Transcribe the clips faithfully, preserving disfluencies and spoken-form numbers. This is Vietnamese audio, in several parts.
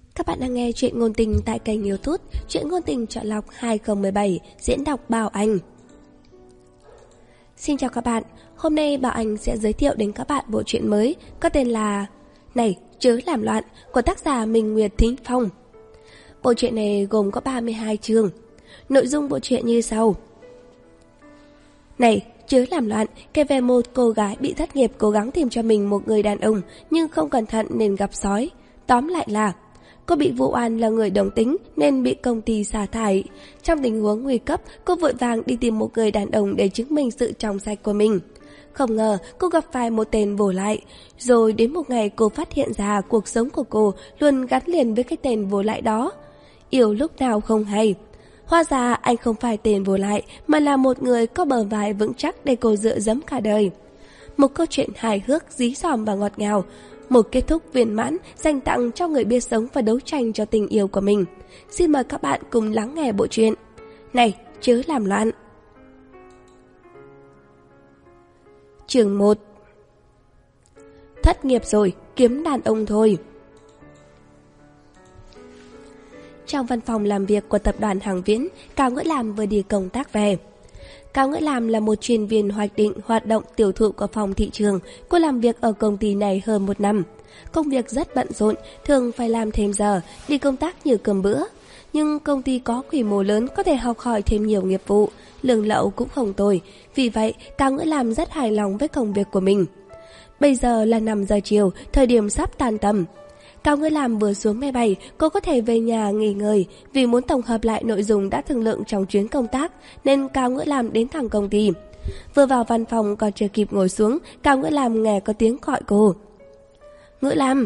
Các bạn đang nghe chuyện ngôn tình tại kênh YouTube Chuyện ngôn tình chọn lọc hai không một bảy, diễn đọc Bảo Anh. Xin chào các bạn, hôm nay Bảo Anh sẽ giới thiệu đến các bạn bộ truyện mới có tên là Này Chớ Làm Loạn của tác giả Minh Nguyệt Thính Phong. Bộ truyện này gồm có ba mươi hai chương. Nội dung bộ truyện như sau. Này Chớ Làm Loạn kể về một cô gái bị thất nghiệp cố gắng tìm cho mình một người đàn ông nhưng không cẩn thận nên gặp sói. Tóm lại là cô bị vụ oan là người đồng tính nên bị công ty sa thải. Trong tình huống nguy cấp, cô vội vàng đi tìm một người đàn ông để chứng minh sự trong sạch của mình. Không ngờ cô gặp phải một tên vô lại. Rồi đến một ngày cô phát hiện ra cuộc sống của cô luôn gắn liền với cái tên vô lại đó. Yêu lúc nào không hay. Hóa ra anh không phải tên vô lại mà là một người có bờ vai vững chắc để cô dựa dẫm cả đời. Một câu chuyện hài hước, dí dỏm và ngọt ngào. Một kết thúc viên mãn dành tặng cho người biết sống và đấu tranh cho tình yêu của mình. Xin mời các bạn cùng lắng nghe bộ truyện Này Chớ Làm Loạn. Chương một. Thất nghiệp rồi, kiếm đàn ông thôi. Trong văn phòng làm việc của tập đoàn Hằng Viễn, Cao Ngữ Lam vừa đi công tác về. Cao Ngữ Lam là một chuyên viên hoạch định hoạt động tiêu thụ của phòng thị trường. Cô làm việc ở công ty này hơn một năm. Công việc rất bận rộn, thường phải làm thêm giờ, đi công tác như cơm bữa. Nhưng công ty có quy mô lớn, có thể học hỏi thêm nhiều nghiệp vụ, lương lậu cũng không tồi. Vì vậy, Cao Ngữ Lam rất hài lòng với công việc của mình. Bây giờ là năm giờ chiều, thời điểm sắp tan tầm. Cao Ngữ Lam vừa xuống máy bay, cô có thể về nhà nghỉ ngơi. Vì muốn tổng hợp lại nội dung đã thương lượng trong chuyến công tác, nên Cao Ngữ Lam đến thẳng công ty. Vừa vào văn phòng còn chưa kịp ngồi xuống, Cao Ngữ Lam nghe có tiếng gọi cô. Ngữ Lam.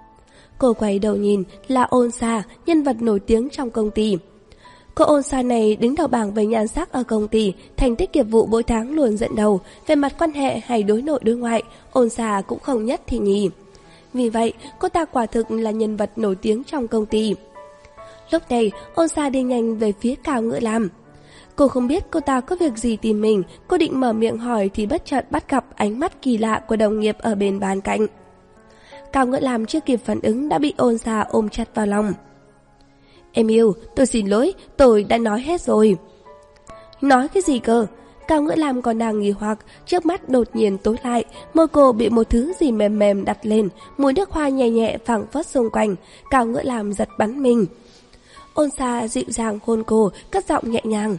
Cô quay đầu nhìn, là Ôn Sa, nhân vật nổi tiếng trong công ty. Cô Ôn Sa này đứng đầu bảng về nhan sắc ở công ty, thành tích nghiệp vụ mỗi tháng luôn dẫn đầu. Về mặt quan hệ hay đối nội đối ngoại, Ôn Sa cũng không nhất thì nhì. Vì vậy, cô ta quả thực là nhân vật nổi tiếng trong công ty. Lúc này, Ôn Sa đi nhanh về phía Cao Ngữ Lam. Cô không biết cô ta có việc gì tìm mình, cô định mở miệng hỏi thì bất chợt bắt gặp ánh mắt kỳ lạ của đồng nghiệp ở bên bàn cạnh. Cao Ngữ Lam chưa kịp phản ứng đã bị Ôn Sa ôm chặt vào lòng. Em yêu, tôi xin lỗi, tôi đã nói hết rồi. Nói cái gì cơ? Cao Ngữ Lam còn đang nghi hoặc, trước mắt đột nhiên tối lại, môi cô bị một thứ gì mềm mềm đặt lên, mùi nước hoa nhẹ nhẹ phảng phất xung quanh. Cao Ngữ Lam giật bắn mình. Ôn Sa dịu dàng hôn cô, cất giọng nhẹ nhàng.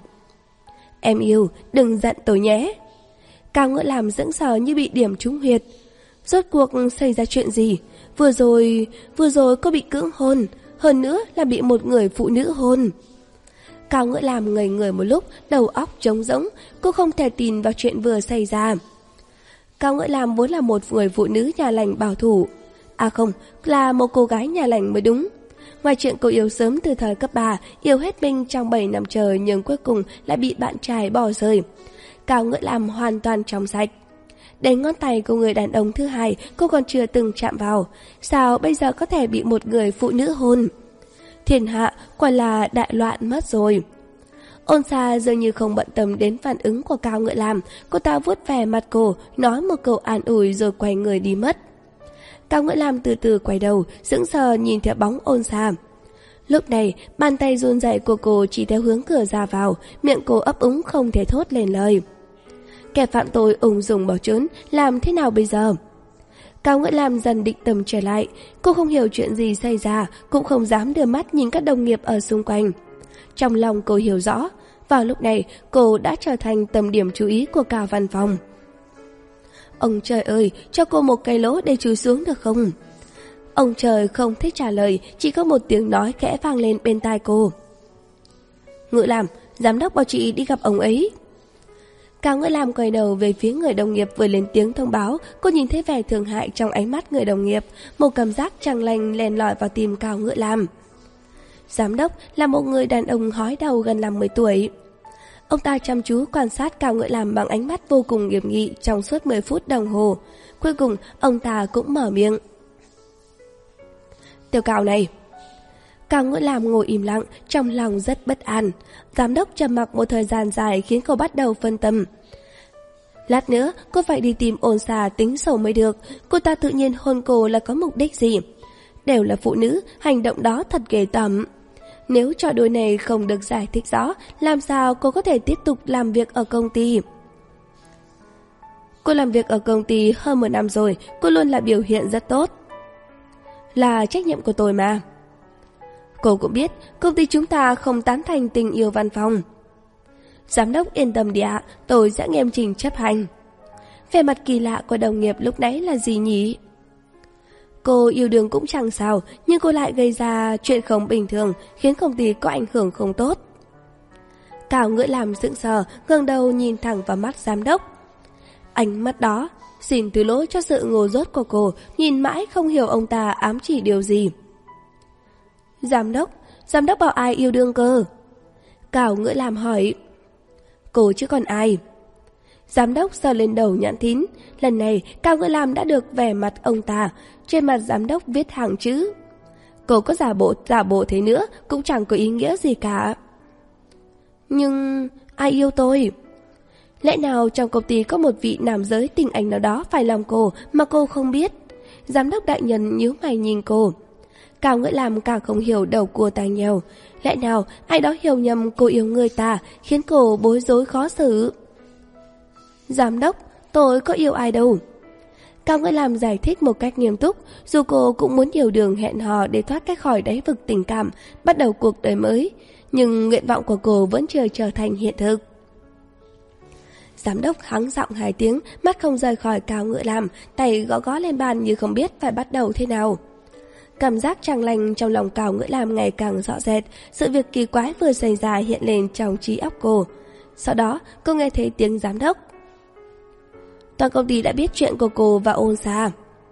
Em yêu, đừng giận tôi nhé. Cao Ngữ Lam sững sờ như bị điểm trúng huyệt. Rốt cuộc xảy ra chuyện gì? Vừa rồi, vừa rồi cô bị cưỡng hôn, hơn nữa là bị một người phụ nữ hôn. Cao Ngữ Lam ngây người một lúc, đầu óc trống rỗng, cô không thể tin vào chuyện vừa xảy ra. Cao Ngữ Lam vốn là một người phụ nữ nhà lành bảo thủ. À không, là một cô gái nhà lành mới đúng. Ngoài chuyện cô yêu sớm từ thời cấp ba, yêu hết mình trong bảy năm trời nhưng cuối cùng lại bị bạn trai bỏ rơi. Cao Ngữ Lam hoàn toàn trong sạch. Đến ngón tay của người đàn ông thứ hai cô còn chưa từng chạm vào. Sao bây giờ có thể bị một người phụ nữ hôn? Thiên hạ quả là đại loạn mất rồi. Ôn Sa dường như không bận tâm đến phản ứng của Cao Ngữ Lam. Cô ta vuốt về mặt cô, nói một câu an ủi rồi quay người đi mất. Cao Ngữ Lam từ từ quay đầu, sững sờ nhìn theo bóng Ôn Sa. Lúc này bàn tay run rẩy của cô chỉ theo hướng cửa ra vào, miệng cô ấp úng không thể thốt lên lời. Kẻ phạm tội ung dung bỏ trốn, làm thế nào bây giờ? Cao Ngữ Lam dần định tâm trở lại. Cô không hiểu chuyện gì xảy ra, cũng không dám đưa mắt nhìn các đồng nghiệp ở xung quanh. Trong lòng cô hiểu rõ, vào lúc này cô đã trở thành tâm điểm chú ý của cả văn phòng. Ông trời ơi, cho cô một cái lỗ để chui xuống được không? Ông trời không thích trả lời, chỉ có một tiếng nói khẽ vang lên bên tai cô. Ngữ Lam, giám đốc bảo chị đi gặp ông ấy. Cao Ngữ Lam quay đầu về phía người đồng nghiệp vừa lên tiếng thông báo. Cô nhìn thấy vẻ thương hại trong ánh mắt người đồng nghiệp, một cảm giác chẳng lành len lỏi vào tim Cao Ngữ Lam. Giám đốc là một người đàn ông hói đầu gần năm mươi tuổi. Ông ta chăm chú quan sát Cao Ngữ Lam bằng ánh mắt vô cùng nghiêm nghị trong suốt mười phút đồng hồ. Cuối cùng ông ta cũng mở miệng. Tiểu Cao này. Cao Ngữ Lam ngồi im lặng, trong lòng rất bất an. Giám đốc trầm mặc một thời gian dài khiến cô bắt đầu phân tâm. Lát nữa cô phải đi tìm Ôn Sa tính sổ mới được. Cô ta tự nhiên hôn cô là có mục đích gì? đều là phụ nữ, hành động đó thật ghê tởm. Nếu trò đùa này không được giải thích rõ, làm sao cô có thể tiếp tục làm việc ở công ty? Cô làm việc ở công ty hơn một năm rồi, cô luôn là biểu hiện rất tốt. Là trách nhiệm của tôi mà. Cô cũng biết, công ty chúng ta không tán thành tình yêu văn phòng. Giám đốc yên tâm đi ạ, tôi sẽ nghiêm chỉnh chấp hành. Vẻ mặt kỳ lạ của đồng nghiệp lúc nãy là gì nhỉ? Cô yêu đương cũng chẳng sao, nhưng cô lại gây ra chuyện không bình thường, khiến công ty có ảnh hưởng không tốt. Cao Ngữ Lam sững sờ, ngẩng đầu nhìn thẳng vào mắt giám đốc. Ánh mắt đó, xin thứ lỗi cho sự ngu dốt của cô, nhìn mãi không hiểu ông ta ám chỉ điều gì. Giám đốc, giám đốc bảo ai yêu đương cơ? Cao Ngữ Lam hỏi. Cô chứ còn ai? Giám đốc sờ lên đầu nhãn thín. Lần này Cao Ngữ Lam đã được vẻ mặt ông ta. Trên mặt giám đốc viết hàng chữ. Cô có giả bộ giả bộ thế nữa cũng chẳng có ý nghĩa gì cả. Nhưng ai yêu tôi? Lẽ nào trong công ty có một vị nam giới tình anh nào đó phải lòng cô mà cô không biết? Giám đốc đại nhân nhíu mày nhìn cô. Cao Ngữ Lam càng không hiểu đầu cua tai nheo. Lẽ nào ai đó hiểu nhầm cô yêu người ta, khiến cô bối rối khó xử? Giám đốc, tôi có yêu ai đâu. Cao Ngữ Lam giải thích một cách nghiêm túc, dù cô cũng muốn nhiều đường hẹn hò để thoát cách khỏi đáy vực tình cảm, bắt đầu cuộc đời mới, nhưng nguyện vọng của cô vẫn chưa trở thành hiện thực. Giám đốc hắng giọng hai tiếng, mắt không rời khỏi Cao Ngữ Lam, tay gõ gõ lên bàn như không biết phải bắt đầu thế nào. Cảm giác chẳng lành trong lòng Cao Ngữ Lam ngày càng rõ rệt, sự việc kỳ quái vừa xảy ra hiện lên trong trí óc cô. Sau đó, cô nghe thấy tiếng giám đốc. Toàn công ty đã biết chuyện của cô và Ôn Sa.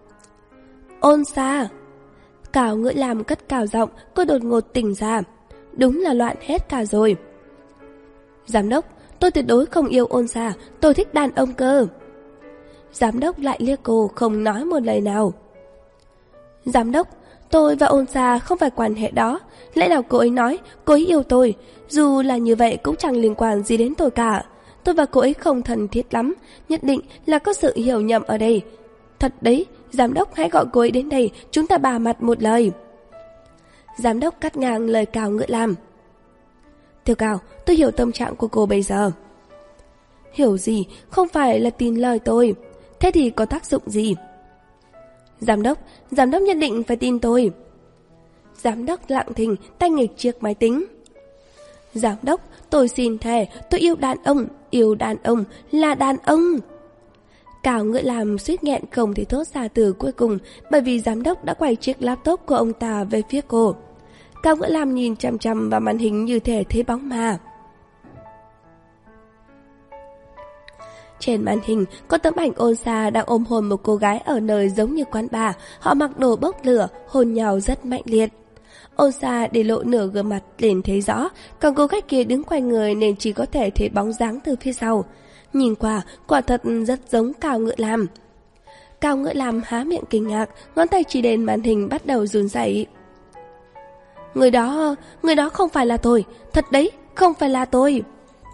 Ôn Sa? Cao Ngữ Lam cất cao giọng, cô đột ngột tỉnh ra. Đúng là loạn hết cả rồi. Giám đốc, tôi tuyệt đối không yêu Ôn Sa, tôi thích đàn ông cơ. Giám đốc lại liếc cô, không nói một lời nào. Giám đốc, tôi và Ôn Sa không phải quan hệ đó. Lẽ nào cô ấy nói cô ấy yêu tôi? Dù là như vậy cũng chẳng liên quan gì đến tôi cả. Tôi và cô ấy không thân thiết lắm, nhất định là có sự hiểu nhầm ở đây. Thật đấy, giám đốc hãy gọi cô ấy đến đây, chúng ta bà mặt một lời. Giám đốc cắt ngang lời Cao Ngữ Lam. Tiểu Cao, tôi hiểu tâm trạng của cô bây giờ. Hiểu gì, không phải là tin lời tôi. Thế thì có tác dụng gì? Giám đốc, giám đốc nhất định phải tin tôi. Giám đốc lặng thinh, tay nghịch chiếc máy tính. Giám đốc, tôi xin thề, tôi yêu đàn ông, yêu đàn ông, là đàn ông. Cao Ngữ Lam suýt nghẹn không thể thốt ra từ cuối cùng, bởi vì giám đốc đã quay chiếc laptop của ông ta về phía cô. Cao Ngữ Lam nhìn chằm chằm vào màn hình như thể thấy bóng ma. Trên màn hình có tấm ảnh Ôn Sa đang ôm hôn một cô gái ở nơi giống như quán bar. Họ mặc đồ bốc lửa, hôn nhau rất mạnh liệt. Ôn Sa để lộ nửa gương mặt lên thấy rõ, còn cô khách kia đứng quay người nên chỉ có thể thấy bóng dáng từ phía sau. Nhìn qua, quả thật rất giống Cao Ngữ Lam. Cao Ngữ Lam há miệng kinh ngạc, ngón tay chỉ đến màn hình bắt đầu run rẩy. Người đó, người đó không phải là tôi, thật đấy, không phải là tôi.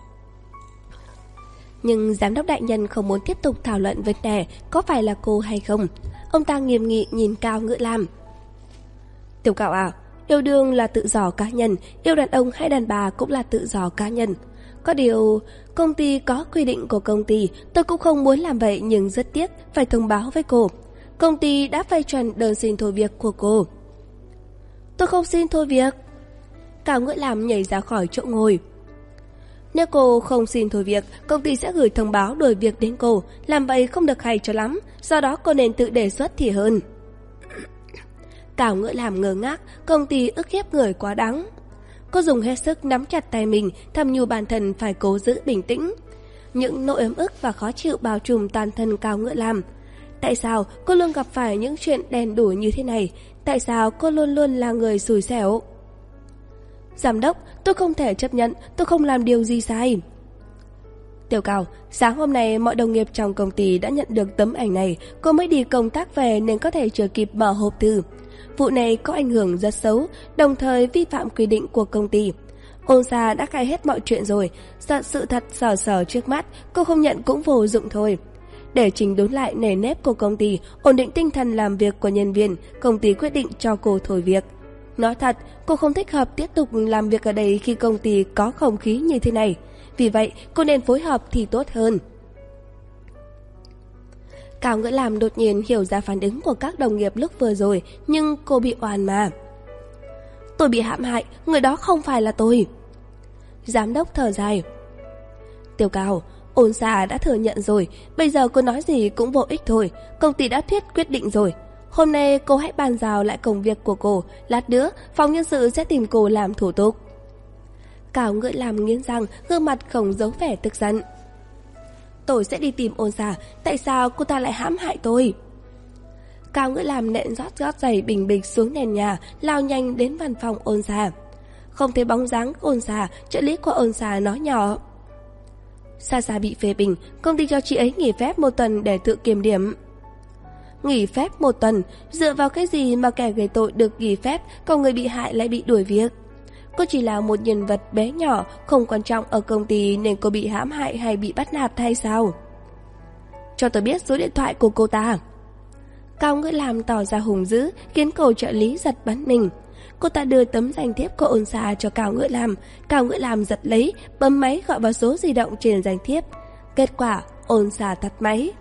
Nhưng giám đốc đại nhân không muốn tiếp tục thảo luận vấn đề có phải là cô hay không. Ông ta nghiêm nghị nhìn Cao Ngữ Lam. Tiểu Cao à, yêu đương là tự do cá nhân, yêu đàn ông hay đàn bà cũng là tự do cá nhân. Có điều, công ty có quy định của công ty, tôi cũng không muốn làm vậy nhưng rất tiếc phải thông báo với cô. Công ty đã phê chuẩn đơn xin thôi việc của cô. Tôi không xin thôi việc. Cao Ngữ Lam nhảy ra khỏi chỗ ngồi. Nếu cô không xin thôi việc, công ty sẽ gửi thông báo đuổi việc đến cô. Làm vậy không được hay cho lắm, do đó cô nên tự đề xuất thì hơn. Cao Ngữ Lam ngơ ngác, công ty ức hiếp người quá đáng. Cô dùng hết sức nắm chặt tay mình, thầm nhủ bản thân phải cố giữ bình tĩnh. Những nỗi ấm ức và khó chịu bao trùm toàn thân Cao Ngữ Lam. Tại sao cô luôn gặp phải những chuyện đen đủi như thế này? Tại sao cô luôn luôn là người xui xẻo? Giám đốc, tôi không thể chấp nhận, tôi không làm điều gì sai. Tiểu Cao, sáng hôm nay mọi đồng nghiệp trong công ty đã nhận được tấm ảnh này. Cô mới đi công tác về nên có thể chưa kịp mở hộp thư. Vụ này có ảnh hưởng rất xấu, đồng thời vi phạm quy định của công ty. Ôn Sa đã khai hết mọi chuyện rồi, sợ sự thật sờ sờ trước mắt, cô không nhận cũng vô dụng thôi. Để chỉnh đốn lại nề nếp của công ty, ổn định tinh thần làm việc của nhân viên, công ty quyết định cho cô thôi việc. Nói thật, cô không thích hợp tiếp tục làm việc ở đây khi công ty có không khí như thế này. Vì vậy, cô nên phối hợp thì tốt hơn. Cao Ngữ Lam đột nhiên hiểu ra phản ứng của các đồng nghiệp lúc vừa rồi, nhưng cô bị oan mà. Tôi bị hãm hại, người đó không phải là tôi. Giám đốc thở dài. Tiểu Cao, Ôn Xà đã thừa nhận rồi, bây giờ cô nói gì cũng vô ích thôi, công ty đã thuyết quyết định rồi. Hôm nay cô hãy bàn giao lại công việc của cô, lát nữa phòng nhân sự sẽ tìm cô làm thủ tục. Cao Ngữ Lam nghiến răng, gương mặt không giấu vẻ tức giận. Tôi sẽ đi tìm Ôn Xà, tại sao cô ta lại hãm hại tôi? Cao Ngữ Lam nện rót rót giày bình bịch xuống nền nhà, lao nhanh đến văn phòng Ôn Xà. Không thấy bóng dáng Ôn Xà, trợ lý của Ôn Xà nói nhỏ. Xa Xa bị phê bình, công ty cho chị ấy nghỉ phép một tuần để tự kiểm điểm. Nghỉ phép một tuần, dựa vào cái gì mà kẻ gây tội được nghỉ phép, còn người bị hại lại bị đuổi việc? Cô chỉ là một nhân vật bé nhỏ, không quan trọng ở công ty nên cô bị hãm hại hay bị bắt nạt hay sao? Cho tôi biết số điện thoại của cô ta. Cao Ngữ Lam tỏ ra hùng dữ, khiến cô trợ lý giật bắn mình. Cô ta đưa tấm danh thiếp của Ôn Xà cho Cao Ngữ Lam. Cao Ngữ Lam giật lấy, bấm máy gọi vào số di động trên danh thiếp. Kết quả, Ôn Xà tắt máy.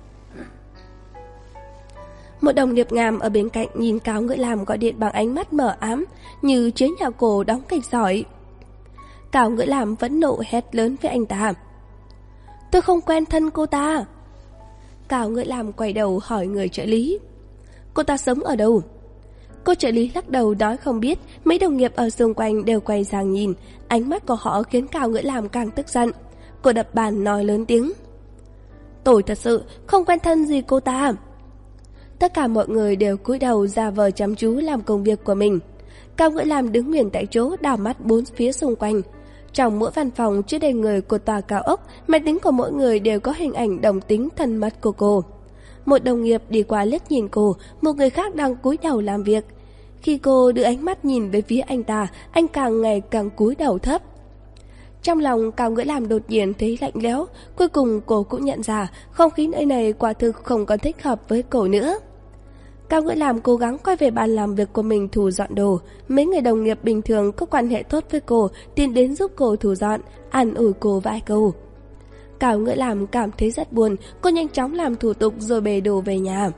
Một đồng nghiệp ngàm ở bên cạnh nhìn Cao Ngữ Lam gọi điện bằng ánh mắt mờ ám, như chế nhà cổ đóng kịch giỏi. Cao Ngữ Lam vẫn nộ hét lớn với anh ta. Tôi không quen thân cô ta. Cao Ngữ Lam quay đầu hỏi người trợ lý. Cô ta sống ở đâu? Cô trợ lý lắc đầu nói không biết. Mấy đồng nghiệp ở xung quanh đều quay sang nhìn. Ánh mắt của họ khiến Cao Ngữ Lam càng tức giận. Cô đập bàn nói lớn tiếng. Tôi thật sự không quen thân gì cô ta. Tất cả mọi người đều cúi đầu ra vờ chăm chú làm công việc của mình. Cao Ngữ Lam đứng nguyên tại chỗ, đảo mắt bốn phía xung quanh. Trong mỗi văn phòng chứa đầy người của tòa cao ốc, máy tính của mỗi người đều có hình ảnh đồng tính thân mật của cô. Một đồng nghiệp đi qua liếc nhìn cô, một người khác đang cúi đầu làm việc. Khi cô đưa ánh mắt nhìn về phía anh ta, anh càng ngày càng cúi đầu thấp. Trong lòng Cao Ngữ Lam đột nhiên thấy lạnh lẽo, cuối cùng cô cũng nhận ra không khí nơi này quả thực không còn thích hợp với cô nữa. Cao Ngữ Lam cố gắng quay về bàn làm việc của mình thu dọn đồ. Mấy người đồng nghiệp bình thường có quan hệ tốt với cô tiến đến giúp cô thu dọn, an ủi cô vài câu. Cao Ngữ Lam cảm thấy rất buồn, cô nhanh chóng làm thủ tục rồi bê đồ về nhà.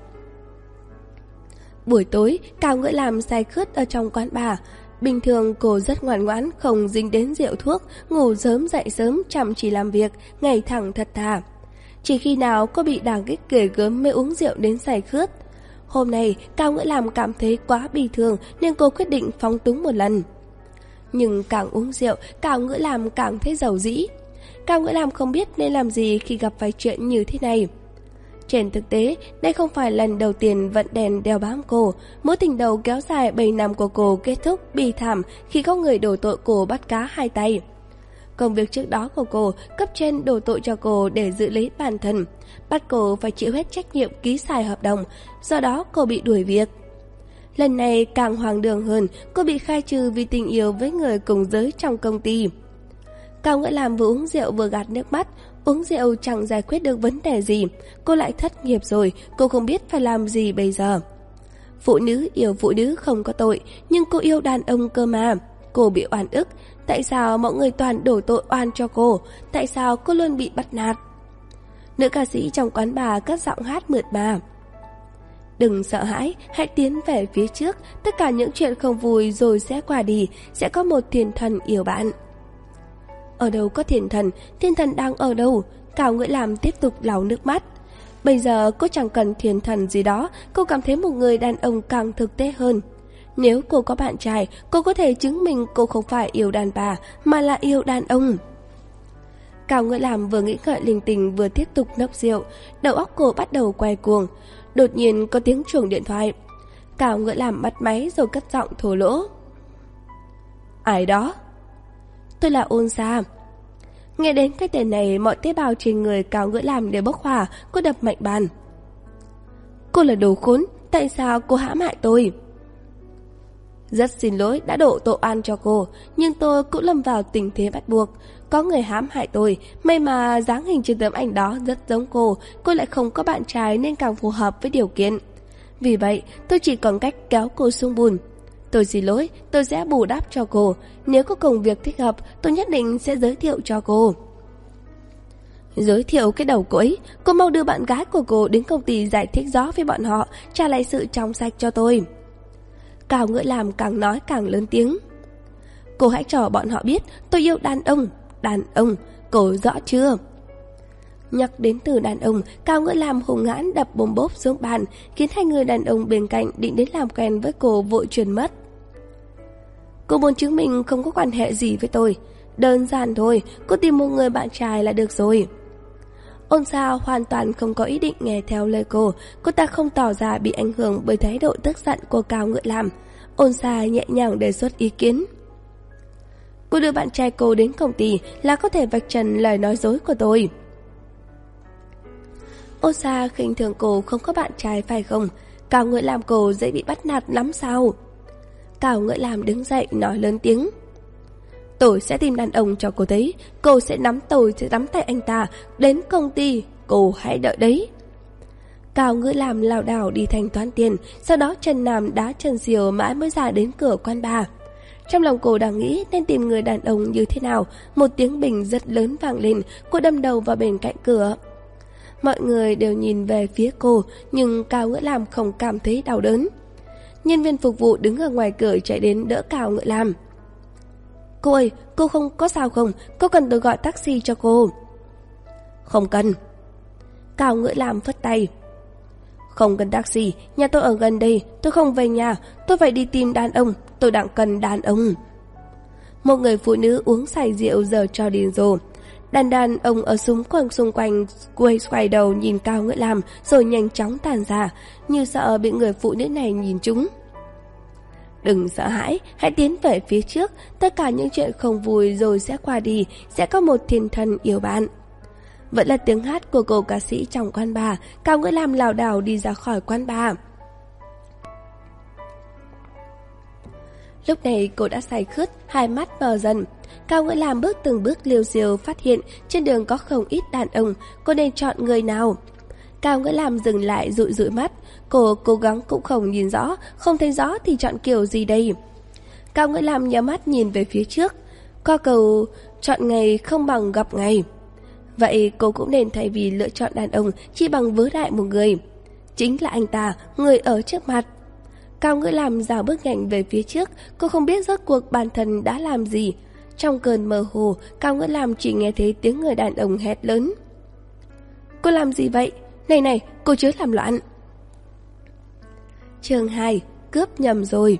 Buổi tối, Cao Ngữ Lam say khướt ở trong quán bar. Bình thường cô rất ngoan ngoãn, không dính đến rượu thuốc, ngủ sớm dậy sớm, chăm chỉ làm việc, ngày thẳng thật thà. Chỉ khi nào cô bị đả kích ghê gớm mới uống rượu đến say khướt. Hôm nay, Cao Ngữ Lam cảm thấy quá bi thương nên cô quyết định phóng túng một lần. Nhưng càng uống rượu, Cao Ngữ Lam càng thấy giàu dĩ. Cao Ngữ Lam không biết nên làm gì khi gặp phải chuyện như thế này. Trên thực tế, đây không phải lần đầu tiên vận đèn đeo bám cô. Mối tình đầu kéo dài bảy năm của cô kết thúc bi thảm khi có người đổ tội cô bắt cá hai tay. Công việc trước đó của cô, cấp trên đổ tội cho cô để giữ lấy bản thân, bắt cô phải chịu hết trách nhiệm ký sai hợp đồng, do đó cô bị đuổi việc. Lần này càng hoang đường hơn, cô bị khai trừ vì tình yêu với người cùng giới trong công ty. Cao Ngữ Lam vừa uống rượu vừa gạt nước mắt. Uống rượu chẳng giải quyết được vấn đề gì. Cô lại thất nghiệp rồi, cô không biết phải làm gì bây giờ. Phụ nữ yêu phụ nữ không có tội, nhưng cô yêu đàn ông cơ mà. Cô bị oan ức. Tại sao mọi người toàn đổ tội oan cho cô? Tại sao cô luôn bị bắt nạt? Nữ ca sĩ trong quán bar cất giọng hát mượt mà. Đừng sợ hãi, hãy tiến về phía trước. Tất cả những chuyện không vui rồi sẽ qua đi. Sẽ có một thiên thần yêu bạn. Ở đâu có thiên thần? Thiên thần đang ở đâu? Cao Ngữ Lam tiếp tục lau nước mắt. Bây giờ cô chẳng cần thiên thần gì đó. Cô cảm thấy một người đàn ông càng thực tế hơn. Nếu cô có bạn trai, cô có thể chứng minh cô không phải yêu đàn bà mà là yêu đàn ông. Cao Ngữ Lam vừa nghĩ ngợi linh tinh vừa tiếp tục nốc rượu. Đầu óc cô bắt đầu quay cuồng. Đột nhiên có tiếng chuông điện thoại. Cao Ngữ Lam bắt máy rồi cất giọng thô lỗ. Ai đó? Tôi là Ôn Xà. Nghe đến cái tên này, mọi tế bào trên người Cao Ngữ Lam đều bốc hỏa. Cô đập mạnh bàn. Cô là đồ khốn, tại sao cô hãm hại tôi? Rất xin lỗi đã đổ tội oan cho cô, nhưng tôi cũng lâm vào tình thế bắt buộc. Có người hãm hại tôi, may mà dáng hình trên tấm ảnh đó rất giống cô, cô lại không có bạn trai nên càng phù hợp với điều kiện. Vì vậy, tôi chỉ còn cách kéo cô xuống bùn. Tôi xin lỗi, tôi sẽ bù đắp cho cô. Nếu có công việc thích hợp, tôi nhất định sẽ giới thiệu cho cô. Giới thiệu cái đầu cô ấy, cô mau đưa bạn gái của cô đến công ty giải thích rõ với bọn họ, trả lại sự trong sạch cho tôi. Cao Ngữ Lam càng nói càng lớn tiếng. Cô hãy cho bọn họ biết tôi yêu đàn ông, đàn ông, cô rõ chưa? Nhắc đến từ đàn ông, Cao Ngữ Lam hùng hãn đập bồm bốp xuống bàn, khiến hai người đàn ông bên cạnh định đến làm quen với cô vội chuyển mất. Cô muốn chứng minh không có quan hệ gì với tôi. Đơn giản thôi, cô tìm một người bạn trai là được rồi. Ôn Sa hoàn toàn không có ý định nghe theo lời cô, cô ta không tỏ ra bị ảnh hưởng bởi thái độ tức giận của Cao Ngữ Lam. Ôn Sa nhẹ nhàng đề xuất ý kiến. Cô đưa bạn trai cô đến công ty là có thể vạch trần lời nói dối của tôi. Ôn Sa khinh thường cô không có bạn trai phải không? Cao Ngữ Lam cô dễ bị bắt nạt lắm sao? Cao Ngữ Lam đứng dậy nói lớn tiếng. Tôi sẽ tìm đàn ông cho cô thấy, cô sẽ nắm tôi sẽ nắm tay anh ta đến công ty, cô hãy đợi đấy. Cao Ngữ Lam lảo đảo đi thanh toán tiền, sau đó chân nam đá chân diều mãi mới ra đến cửa quán bar. Trong lòng cô đang nghĩ nên tìm người đàn ông như thế nào, một tiếng bình rất lớn vang lên, cô đâm đầu vào bên cạnh cửa. Mọi người đều nhìn về phía cô, nhưng Cao Ngữ Lam không cảm thấy đau đớn. Nhân viên phục vụ đứng ở ngoài cửa chạy đến đỡ Cao Ngữ Lam. Cô ơi, cô không có sao không? Cô cần tôi gọi taxi cho cô. Không cần. Cao Ngữ Lam phất tay. Không cần taxi, nhà tôi ở gần đây, tôi không về nhà, tôi phải đi tìm đàn ông, tôi đang cần đàn ông. Một người phụ nữ uống say rượu giờ cho điên rồ. Đàn đàn ông ở xung quanh xung quanh quay xoay đầu nhìn Cao Ngữ Lam rồi nhanh chóng tàn ra, như sợ bị người phụ nữ này nhìn trúng. Đừng sợ hãi, hãy tiến về phía trước, tất cả những chuyện không vui rồi sẽ qua đi, sẽ có một thiên thần yêu bạn. Vẫn là tiếng hát của cô ca sĩ trong quán bar. Cao Ngữ Lam lảo đảo đi ra khỏi quán bar. Lúc này cô đã say khướt, hai mắt mờ dần. Cao Ngữ Lam bước từng bước liều xiêu phát hiện trên đường có không ít đàn ông, cô nên chọn người nào? Cao Ngữ Lam dừng lại dụi dụi mắt, cô cố gắng cũng không nhìn rõ, không thấy rõ thì chọn kiểu gì đây? Cao Ngữ Lam nhắm mắt nhìn về phía trước, qua cầu chọn ngày không bằng gặp ngày. Vậy cô cũng nên thay vì lựa chọn đàn ông chỉ bằng vớ đại một người. Chính là anh ta, người ở trước mặt. Cao Ngữ Lam dào bước nhanh về phía trước, cô không biết rốt cuộc bản thân đã làm gì. Trong cơn mơ hồ, Cao Ngữ Lam chỉ nghe thấy tiếng người đàn ông hét lớn. Cô làm gì vậy? Này này, cô chớ làm loạn. Chương hai, cướp nhầm rồi.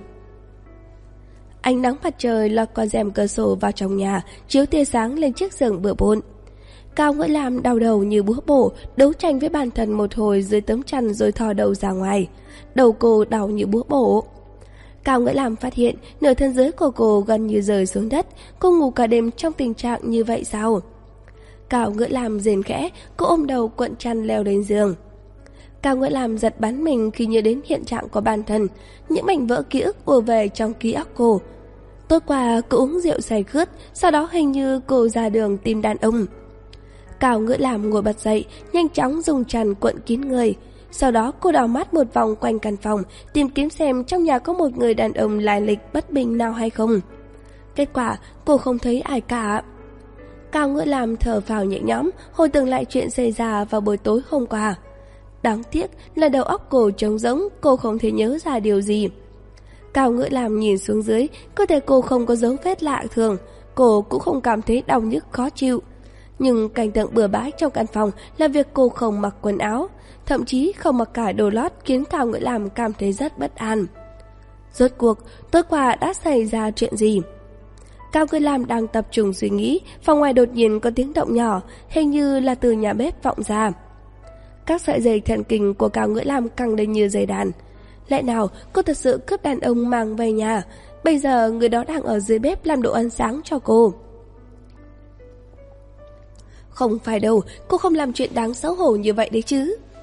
Ánh nắng mặt trời lọt qua rèm cửa sổ vào trong nhà, chiếu tia sáng lên chiếc giường bừa bộn. Cao Ngữ Lam đau đầu như búa bổ, đấu tranh với bản thân một hồi dưới tấm chăn rồi thò đầu ra ngoài. Đầu cô đau như búa bổ. Cao Ngữ Lam phát hiện nửa thân dưới của cô gần như rơi xuống đất. Cô ngủ cả đêm trong tình trạng như vậy sao? Cao Ngữ Lam rên khẽ, cô ôm đầu cuộn chăn leo lên giường. Cao Ngữ Lam giật bắn mình khi nhớ đến hiện trạng của bản thân. Những mảnh vỡ ký ức ùa về trong ký óc cô. Tối qua cô uống rượu say khướt, sau đó hình như cô ra đường tìm đàn ông. Cao Ngữ Lam ngồi bật dậy, nhanh chóng dùng chăn cuộn kín người. Sau đó cô đảo mắt một vòng quanh căn phòng, tìm kiếm xem trong nhà có một người đàn ông lai lịch bất bình nào hay không. Kết quả cô không thấy ai cả. Cao Ngữ Lam thở phào nhẹ nhõm, hồi tưởng lại chuyện xảy ra vào buổi tối hôm qua. Đáng tiếc là đầu óc cô trống rỗng, cô không thể nhớ ra điều gì. Cao Ngữ Lam nhìn xuống dưới, cơ thể cô không có dấu vết lạ thường, cô cũng không cảm thấy đau nhức khó chịu. Nhưng cảnh tượng bừa bãi trong căn phòng là việc cô không mặc quần áo, thậm chí không mặc cả đồ lót khiến Cao Ngữ Lam cảm thấy rất bất an. Rốt cuộc, tối qua đã xảy ra chuyện gì? Cao Ngữ Lam đang tập trung suy nghĩ, phòng ngoài đột nhiên có tiếng động nhỏ, hình như là từ nhà bếp vọng ra. Các sợi dây thần kinh của Cao Ngữ Lam căng lên như dây đàn. Lẽ nào cô thật sự cướp đàn ông mang về nhà? Bây giờ người đó đang ở dưới bếp làm đồ ăn sáng cho cô. Không phải đâu, cô không làm chuyện đáng xấu hổ như vậy đấy chứ.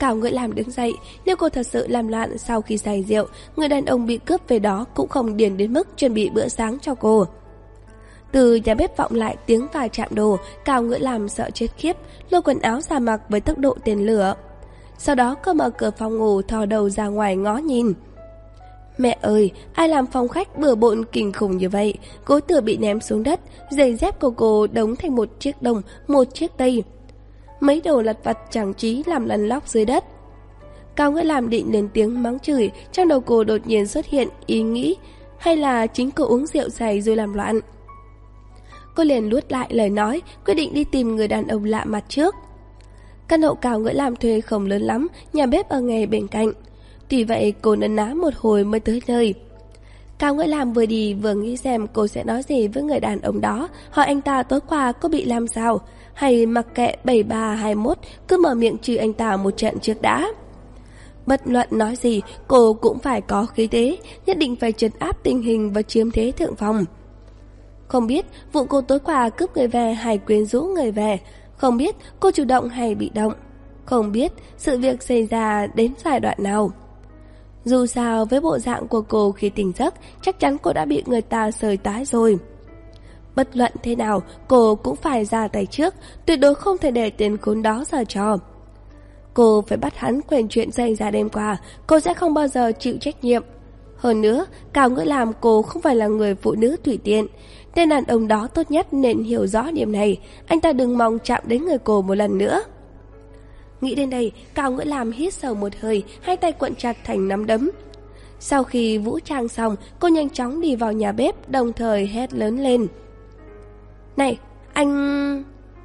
Cao Ngưỡi Lam đứng dậy. Nếu cô thật sự làm loạn sau khi say rượu, người đàn ông bị cướp về đó cũng không điền đến mức chuẩn bị bữa sáng cho cô. Từ nhà bếp vọng lại tiếng va chạm đồ. Cao Ngưỡi Lam sợ chết khiếp, lôi quần áo ra mặc với tốc độ tên lửa. Sau đó cô mở cửa phòng ngủ, thò đầu ra ngoài ngó nhìn. Mẹ ơi, ai làm phòng khách bừa bộn kinh khủng như vậy? Gối tựa bị ném xuống đất, giày dép của cô đống thành một chiếc đồng, một chiếc tây. Mấy đồ lặt vặt chẳng trí làm lăn lóc dưới đất. Cao Ngưỡi Lam định lên tiếng mắng chửi, trong đầu cô đột nhiên xuất hiện ý nghĩ hay là chính cô uống rượu say rồi làm loạn. Cô liền nuốt lại lời nói, quyết định đi tìm người đàn ông lạ mặt trước. Căn hộ Cao Ngưỡi Lam thuê không lớn lắm, nhà bếp ở ngay bên cạnh. Tuy vậy cô nấn ná một hồi mới tới nơi. Cao Ngưỡi Lam vừa đi vừa nghĩ xem cô sẽ nói gì với người đàn ông đó, hỏi anh ta tối qua có bị làm sao, hay mặc kệ bảy ba hai mốt cứ mở miệng trừ anh ta một trận trước đã. Bất luận nói gì, cô cũng phải có khí thế, nhất định phải trấn áp tình hình và chiếm thế thượng phong. Không biết vụ cô tối qua cướp người về hay quyến rũ người về, không biết cô chủ động hay bị động, không biết sự việc xảy ra đến giai đoạn nào. Dù sao với bộ dạng của cô khi tỉnh giấc, chắc chắn cô đã bị người ta sơi tái rồi. Bất luận thế nào, cô cũng phải ra tay trước, tuyệt đối không thể để tên khốn đó giở trò. Cô phải bắt hắn quên chuyện xảy ra đêm qua, cô sẽ không bao giờ chịu trách nhiệm. Hơn nữa, Cao Ngưỡi Lam cô không phải là người phụ nữ tùy tiện. Tên đàn ông đó tốt nhất nên hiểu rõ điểm này, anh ta đừng mong chạm đến người cô một lần nữa. Nghĩ đến đây, Cao Ngưỡi Lam hít sâu một hơi, hai tay cuộn chặt thành nắm đấm. Sau khi vũ trang xong, cô nhanh chóng đi vào nhà bếp, đồng thời hét lớn lên. Này, anh...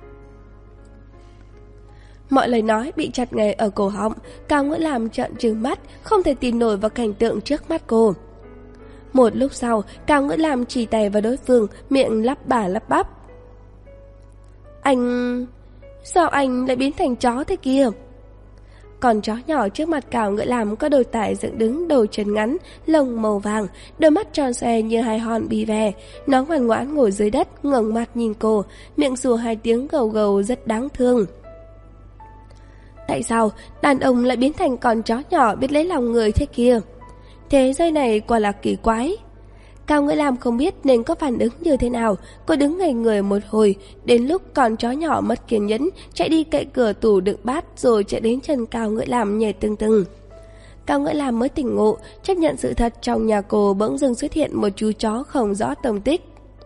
Mọi lời nói bị chặt nghề ở cổ họng. Cao Ngưỡi Lam trợn trừng mắt, không thể tin nổi vào cảnh tượng trước mắt cô. Một lúc sau, Cao Ngưỡi Lam chỉ tay vào đối phương, miệng lắp bả lắp bắp. Anh... Sao anh lại biến thành chó thế kia? Con chó nhỏ trước mặt Cao Ngưỡi Lam có đôi tải dựng đứng, đôi chân ngắn, lông màu vàng, đôi mắt tròn xoe như hai hòn bi ve. Nó ngoan ngoãn ngồi dưới đất, ngẩng mặt nhìn cô, miệng sủa hai tiếng gầu gầu rất đáng thương. Tại sao đàn ông lại biến thành con chó nhỏ biết lấy lòng người thế kia? Thế giới này quả là kỳ quái. Cao Ngưỡi Lam không biết nên có phản ứng như thế nào. Cô đứng ngây người một hồi, đến lúc con chó nhỏ mất kiên nhẫn, chạy đi cậy cửa tủ đựng bát rồi chạy đến chân Cao Ngưỡi Lam nhảy tưng tưng. Cao Ngưỡi Lam mới tỉnh ngộ, chấp nhận sự thật trong nhà cô bỗng dưng xuất hiện một chú chó không rõ tông tích.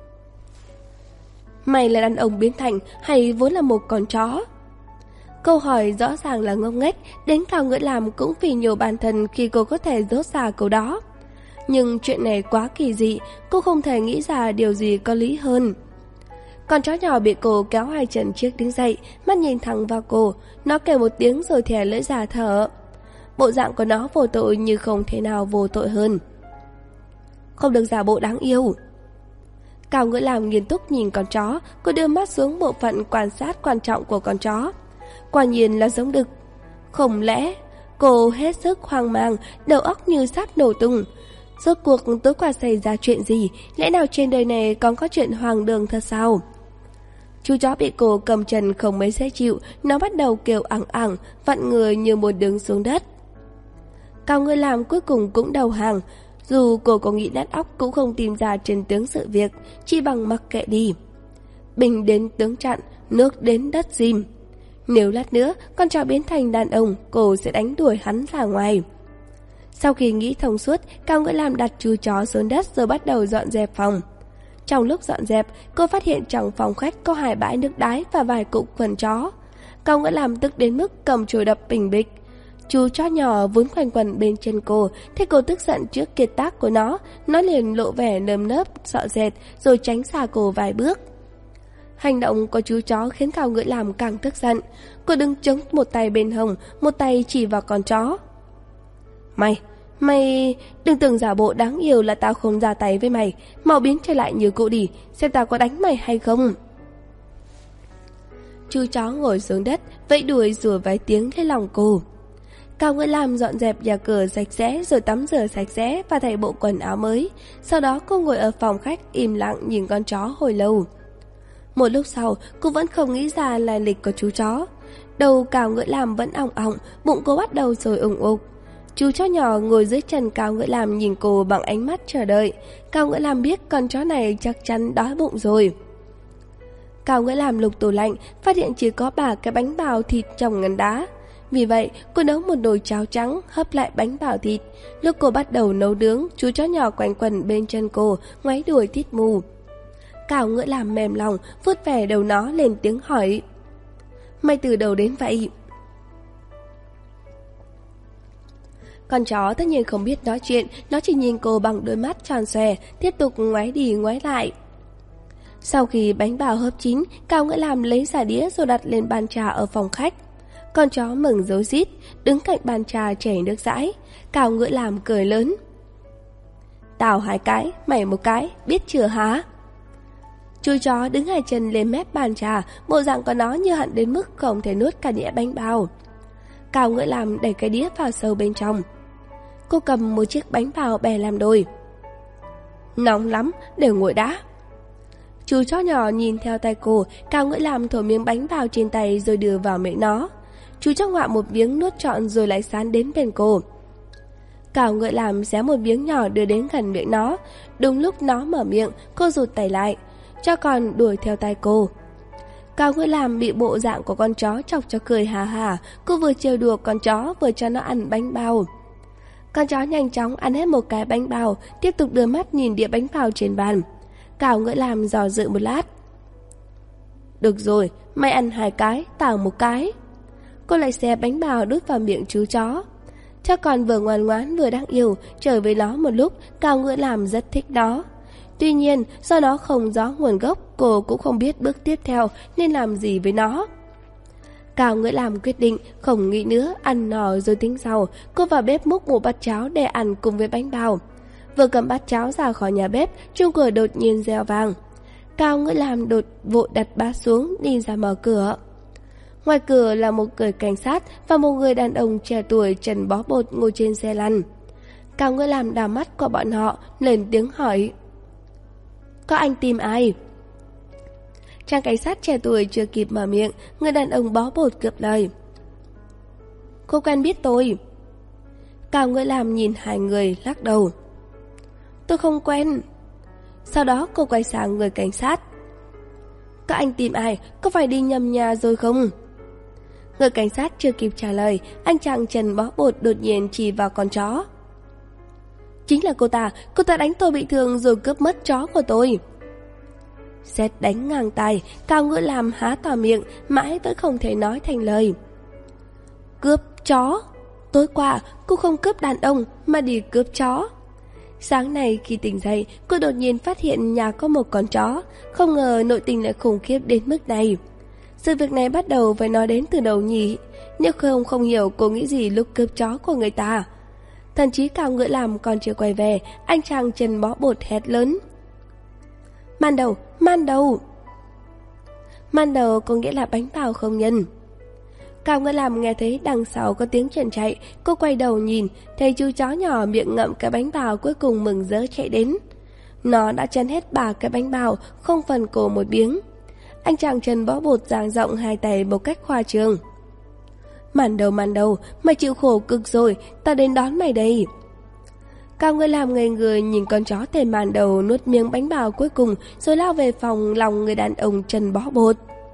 Mày là đàn ông biến thành hay vốn là một con chó? Câu hỏi rõ ràng là ngông nghếch, đến Cao Ngưỡi Lam cũng phỉ nhổ bản thân khi cô có thể rốt ra câu đó. Nhưng chuyện này quá kỳ dị, cô không thể nghĩ ra điều gì có lý hơn. Con chó nhỏ bị cô kéo hai chân trước đứng dậy, mắt nhìn thẳng vào cô, nó kêu một tiếng rồi thè lưỡi ra thở. Bộ dạng của nó vô tội như không thể nào vô tội hơn. Không được giả bộ đáng yêu. Cao Ngưỡi Lam nghiêm túc nhìn con chó, cô đưa mắt xuống bộ phận quan sát quan trọng của con chó. Quả nhiên là giống đực. Không lẽ cô hết sức hoang mang, đầu óc như sắp nổ tung. Rốt cuộc tối qua xảy ra chuyện gì? Lẽ nào trên đời này còn có chuyện hoang đường thật sao? Chú chó bị cô cầm chân không mấy dễ chịu, nó bắt đầu kêu ẳng ẳng, vặn người như một đứng xuống đất. Cao Ngưỡi Lam cuối cùng cũng đầu hàng. Dù cô có nghĩ nát óc cũng không tìm ra chân tướng sự việc, chỉ bằng mặc kệ đi. Bình đến tướng chặn, nước đến đất dìm. Nếu lát nữa con chó biến thành đàn ông, cô sẽ đánh đuổi hắn ra ngoài. Sau khi nghĩ thông suốt, Cao Ngưỡi Lam đặt chú chó xuống đất rồi bắt đầu dọn dẹp phòng. Trong lúc dọn dẹp, cô phát hiện trong phòng khách có hai bãi nước đái và vài cục phần chó. Cao Ngưỡi Lam tức đến mức cầm chổi đập bình bịch. Chú chó nhỏ vốn quanh quẩn bên chân cô, thế cô tức giận trước kiệt tác của nó, nó liền lộ vẻ nơm nớp, sợ sệt rồi tránh xa cô vài bước. Hành động của chú chó khiến Cao Ngưỡi Lam càng tức giận. Cô đứng chống một tay bên hông, một tay chỉ vào con chó. Mày, mày đừng tưởng giả bộ đáng yêu là tao không ra tay với mày. Mau biến trở lại như cũ đi, xem tao có đánh mày hay không. Chú chó ngồi xuống đất, vẫy đuôi rủa vài tiếng lấy lòng cô. Cao Ngưỡi Lam dọn dẹp nhà cửa sạch sẽ rồi tắm rửa sạch sẽ và thay bộ quần áo mới. Sau đó cô ngồi ở phòng khách im lặng nhìn con chó hồi lâu. Một lúc sau, cô vẫn không nghĩ ra lai lịch của chú chó. Đầu Cao Ngưỡng Lam vẫn ỏng ỏng, bụng cô bắt đầu sôi ủng ục. Chú chó nhỏ ngồi dưới chân Cao Ngưỡng Lam nhìn cô bằng ánh mắt chờ đợi. Cao Ngưỡng Lam biết con chó này chắc chắn đói bụng rồi. Cao Ngưỡng Lam lục tủ lạnh, phát hiện chỉ có ba cái bánh bào thịt trong ngăn đá. Vì vậy, cô nấu một nồi cháo trắng, hấp lại bánh bào thịt. Lúc cô bắt đầu nấu nướng, chú chó nhỏ quanh quẩn bên chân cô, ngoáy đuôi tít mù. Cao Ngưỡng Lam mềm lòng, vuốt về đầu nó lên tiếng hỏi: "Mày từ đâu đến vậy?" Con chó tất nhiên không biết nói chuyện, nó chỉ nhìn cô bằng đôi mắt tròn xoe, tiếp tục ngoáy đi ngoáy lại. Sau khi bánh bào hấp chín, Cao Ngưỡng Lam lấy ra đĩa rồi đặt lên bàn trà ở phòng khách. Con chó mừng rối rít, đứng cạnh bàn trà chảy nước dãi. Cao Ngưỡng Lam cười lớn: "Tao hai cái, mày một cái, biết chưa hả?" Chú chó đứng hai chân lên mép bàn trà, bộ dạng của nó như hận đến mức không thể nuốt cả đĩa bánh bao. Cao Ngưỡng Lam đẩy cái đĩa vào sâu bên trong. Cô cầm một chiếc bánh bao bè làm đôi. "Nóng lắm, để nguội đã." Chú chó nhỏ nhìn theo tay cô. Cao Ngưỡng Lam thổi miếng bánh bao trên tay rồi đưa vào miệng nó. Chú chó ngoạm một miếng nuốt trọn rồi lại sán đến bên cô. Cao Ngưỡng Lam xé một miếng nhỏ đưa đến gần miệng nó. Đúng lúc nó mở miệng, cô rụt tay lại, cho con đuổi theo tay cô. Cao Ngưỡng Lam bị bộ dạng của con chó chọc cho cười hà hà. Cô vừa trêu đùa con chó vừa cho nó ăn bánh bao. Con chó nhanh chóng ăn hết một cái bánh bao, tiếp tục đưa mắt nhìn đĩa bánh bao trên bàn. Cao Ngưỡng Lam dò dự một lát. "Được rồi, mày ăn hai cái, tao một cái." Cô lại xé bánh bao đút vào miệng chú chó. Cho con vừa ngoan ngoãn vừa đáng yêu, chơi với nó một lúc. Cao Ngưỡng Lam rất thích nó. Tuy nhiên, do nó không rõ nguồn gốc, cô cũng không biết bước tiếp theo nên làm gì với nó. Cao Ngưỡng Lam quyết định không nghĩ nữa, ăn no rồi tính sau. Cô vào bếp múc một bát cháo để ăn cùng với bánh bao. Vừa cầm bát cháo ra khỏi nhà bếp, chuông cửa đột nhiên reo vang. Cao Ngưỡng Lam đột vội đặt bát xuống, đi ra mở cửa. Ngoài cửa là một người cảnh sát và một người đàn ông trẻ tuổi trần bó bột ngồi trên xe lăn. Cao Ngưỡng Lam đảo mắt qua bọn họ, lên tiếng hỏi: "Có anh tìm ai?" Chàng cảnh sát trẻ tuổi chưa kịp mở miệng, người đàn ông bó bột cướp lời: "Cô quen biết tôi." Cao Ngưỡng Lam nhìn hai người lắc đầu: "Tôi không quen." Sau đó cô quay sang người cảnh sát: "Các anh tìm ai? Có phải đi nhầm nhà rồi không?" Người cảnh sát chưa kịp trả lời, anh chàng trần bó bột đột nhiên chỉ vào con chó: "Chính là cô ta, cô ta đánh tôi bị thương rồi cướp mất chó của tôi." Sét đánh ngang tai, Cao Ngưỡng Lam há to miệng, mãi vẫn không thể nói thành lời. Cướp chó? Tối qua, cô không cướp đàn ông mà đi cướp chó. Sáng nay khi tỉnh dậy, cô đột nhiên phát hiện nhà có một con chó. Không ngờ nội tình lại khủng khiếp đến mức này. Sự việc này bắt đầu phải nói đến từ đầu nhỉ. Nếu không không hiểu cô nghĩ gì lúc cướp chó của người ta. Thậm chí Cao Ngưỡng Lam còn chưa quay về, anh chàng chân bó bột hét lớn: Man đầu, man đầu. Man đầu có nghĩa là bánh bao không nhân. Cao Ngưỡng Lam nghe thấy đằng sau có tiếng chân chạy, cô quay đầu nhìn, thấy chú chó nhỏ miệng ngậm cái bánh bao cuối cùng mừng rỡ chạy đến. Nó đã chấn hết ba cái bánh bao, không phần cổ một miếng. Anh chàng chân bó bột dang rộng hai tay một cách khoa trương: Man đầu, man đầu, mày chịu khổ cực rồi, tao đến đón mày đây. Cao Ngưỡng Lam ngây người nhìn con chó tên Man đầu nuốt miếng bánh bao cuối cùng rồi lao về phòng lòng người đàn ông chân bó bột.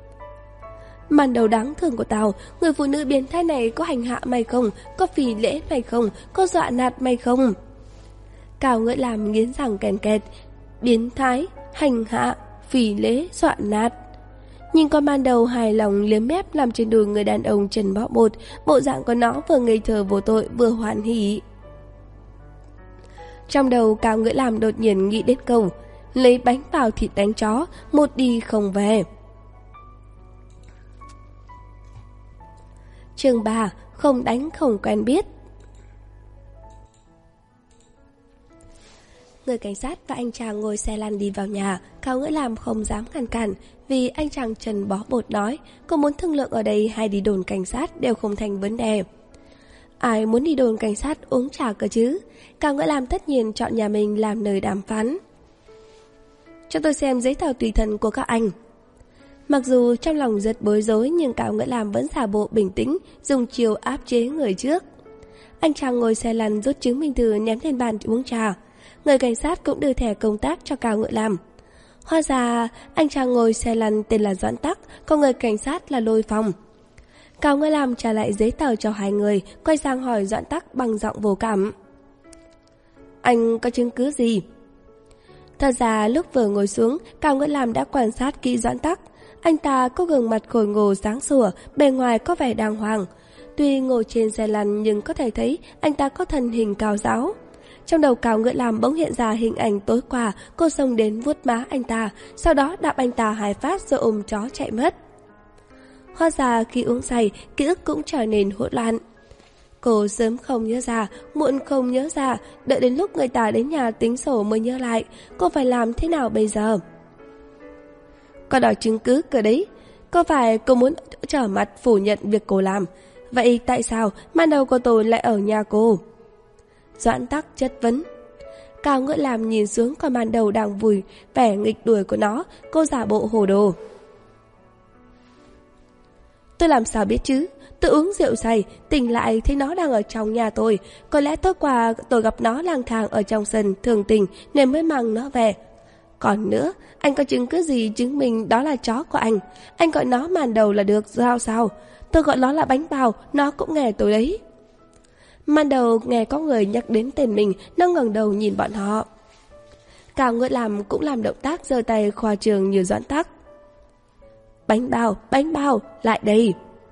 Man đầu đáng thương của tao, người phụ nữ biến thái này có hành hạ mày không, có phỉ lễ mày không, có dọa nạt mày không? Cao Ngưỡng Lam nghiến răng kèn kẹt: biến thái, hành hạ, phỉ lễ, dọa nạt. Nhìn con Man đầu hài lòng liếm mép làm trên đùi người đàn ông chân bó bột, bộ dạng của nó vừa ngây thơ vô tội vừa hoan hỉ. Trong đầu Cao Ngưỡng Lam đột nhiên nghĩ đến câu: lấy bánh bao thịt đánh chó, một đi không về. Chương ba. Không đánh không quen biết. Người cảnh sát và anh chàng ngồi xe lăn đi vào nhà. Cao Ngưỡng Lam không dám ngăn cản, vì anh chàng trần bó bột nói cô muốn thương lượng ở đây hay đi đồn cảnh sát đều không thành vấn đề. Ai muốn đi đồn cảnh sát uống trà cơ chứ? Cao Ngưỡng Lam tất nhiên chọn nhà mình làm nơi đàm phán. Cho tôi xem giấy tờ tùy thân của các anh. Mặc dù trong lòng rất bối rối nhưng Cao Ngữ Lam vẫn giả bộ bình tĩnh, dùng chiêu áp chế người trước. Anh chàng ngồi xe lăn rút chứng minh thư ném lên bàn uống trà. Người cảnh sát cũng đưa thẻ công tác cho Cao Ngữ Lam. Hóa ra anh chàng ngồi xe lăn tên là Doãn Tắc, còn người cảnh sát là Lôi Phong. Cao Ngữ Lam trả lại giấy tờ cho hai người, quay sang hỏi Doãn Tắc bằng giọng vô cảm. Anh có chứng cứ gì? Thật ra lúc vừa ngồi xuống, Cao Ngữ Lam đã quan sát kỹ Doãn Tắc. Anh ta có gương mặt khôi ngô sáng sủa, bề ngoài có vẻ đàng hoàng. Tuy ngồi trên xe lăn nhưng có thể thấy anh ta có thân hình cao ráo. Trong đầu Cao Ngữ Lam bỗng hiện ra hình ảnh tối qua cô xông đến vuốt má anh ta, sau đó đạp anh ta hai phát rồi ôm chó chạy mất. Hóa ra khi uống say, ký ức cũng trở nên hỗn loạn. Cô sớm không nhớ ra, muộn không nhớ ra, đợi đến lúc người ta đến nhà tính sổ mới nhớ lại, cô phải làm thế nào bây giờ? Có đòi chứng cứ cơ đấy, có phải cô muốn trở mặt phủ nhận việc cô làm? Vậy tại sao ban đầu của tôi lại ở nhà cô? Doãn Tắc chất vấn. Cao Ngữ Lam nhìn xuống con ban đầu đang vui vẻ nghịch đuổi của nó, cô giả bộ hồ đồ. Tôi làm sao biết chứ? Tôi uống rượu say, tỉnh lại thấy nó đang ở trong nhà tôi. Có lẽ tối qua tôi gặp nó lang thang ở trong sân thường tình nên mới mang nó về. Còn nữa, anh có chứng cứ gì chứng minh đó là chó của anh? Anh gọi nó màn đầu là được sao sao? Tôi gọi nó là bánh bao, nó cũng nghe tôi đấy. Màn đầu nghe có người nhắc đến tên mình, nó ngẩng đầu nhìn bọn họ. Cao Ngữ Lam cũng làm động tác giơ tay khoa trương như Doãn Tắc. Bánh bao, bánh bao, lại đây.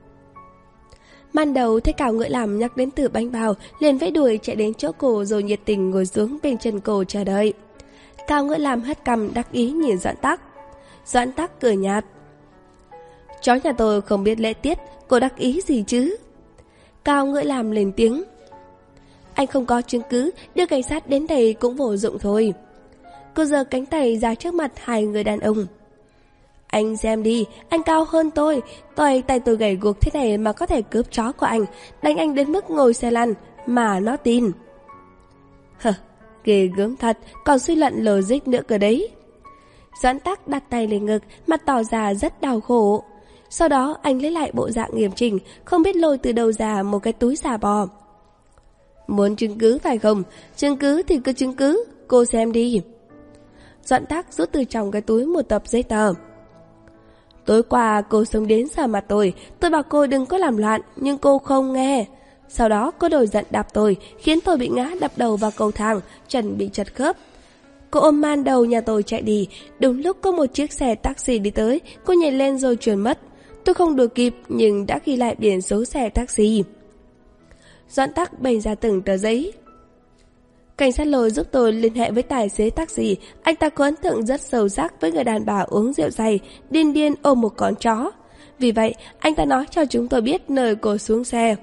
Màn đầu thấy Cao Ngữ Lam nhắc đến từ bánh bao, liền vẫy đuôi chạy đến chỗ cô rồi nhiệt tình ngồi xuống bên chân cô chờ đợi. Cao Ngữ Lam hất cằm đắc ý nhìn Doãn Tắc. Doãn Tắc cười nhạt. Chó nhà tôi không biết lễ tiết, cô đắc ý gì chứ? Cao Ngữ Lam lên tiếng. Anh không có chứng cứ, đưa cảnh sát đến đây cũng vô dụng thôi. Cô giơ cánh tay ra trước mặt hai người đàn ông. Anh xem đi, anh cao hơn tôi, tôi tay tôi gầy guộc thế này mà có thể cướp chó của anh, đánh anh đến mức ngồi xe lăn, mà nó tin. Hờ, ghê gớm thật, còn suy luận logic nữa cơ đấy. Doãn Tắc đặt tay lên ngực, mặt tỏ ra rất đau khổ. Sau đó anh lấy lại bộ dạng nghiêm chỉnh, không biết lôi từ đâu ra một cái túi xà bò. Muốn chứng cứ phải không? Chứng cứ thì cứ chứng cứ, cô xem đi. Doãn Tắc rút từ trong cái túi một tập giấy tờ. Tối qua cô sống đến sờ mặt tôi, tôi bảo cô đừng có làm loạn, nhưng cô không nghe. Sau đó cô nổi giận đạp tôi, khiến tôi bị ngã đập đầu vào cầu thang, chân bị chật khớp. Cô ôm man đầu nhà tôi chạy đi, đúng lúc có một chiếc xe taxi đi tới, cô nhảy lên rồi chuyển mất. Tôi không đuổi kịp nhưng đã ghi lại biển số xe taxi. Doãn Tắc bày ra từng tờ giấy. Cảnh sát Lôi giúp tôi liên hệ với tài xế taxi. Anh ta có ấn tượng rất sâu sắc với người đàn bà uống rượu say, điên điên ôm một con chó. Vì vậy, anh ta nói cho chúng tôi biết nơi cô xuống xe.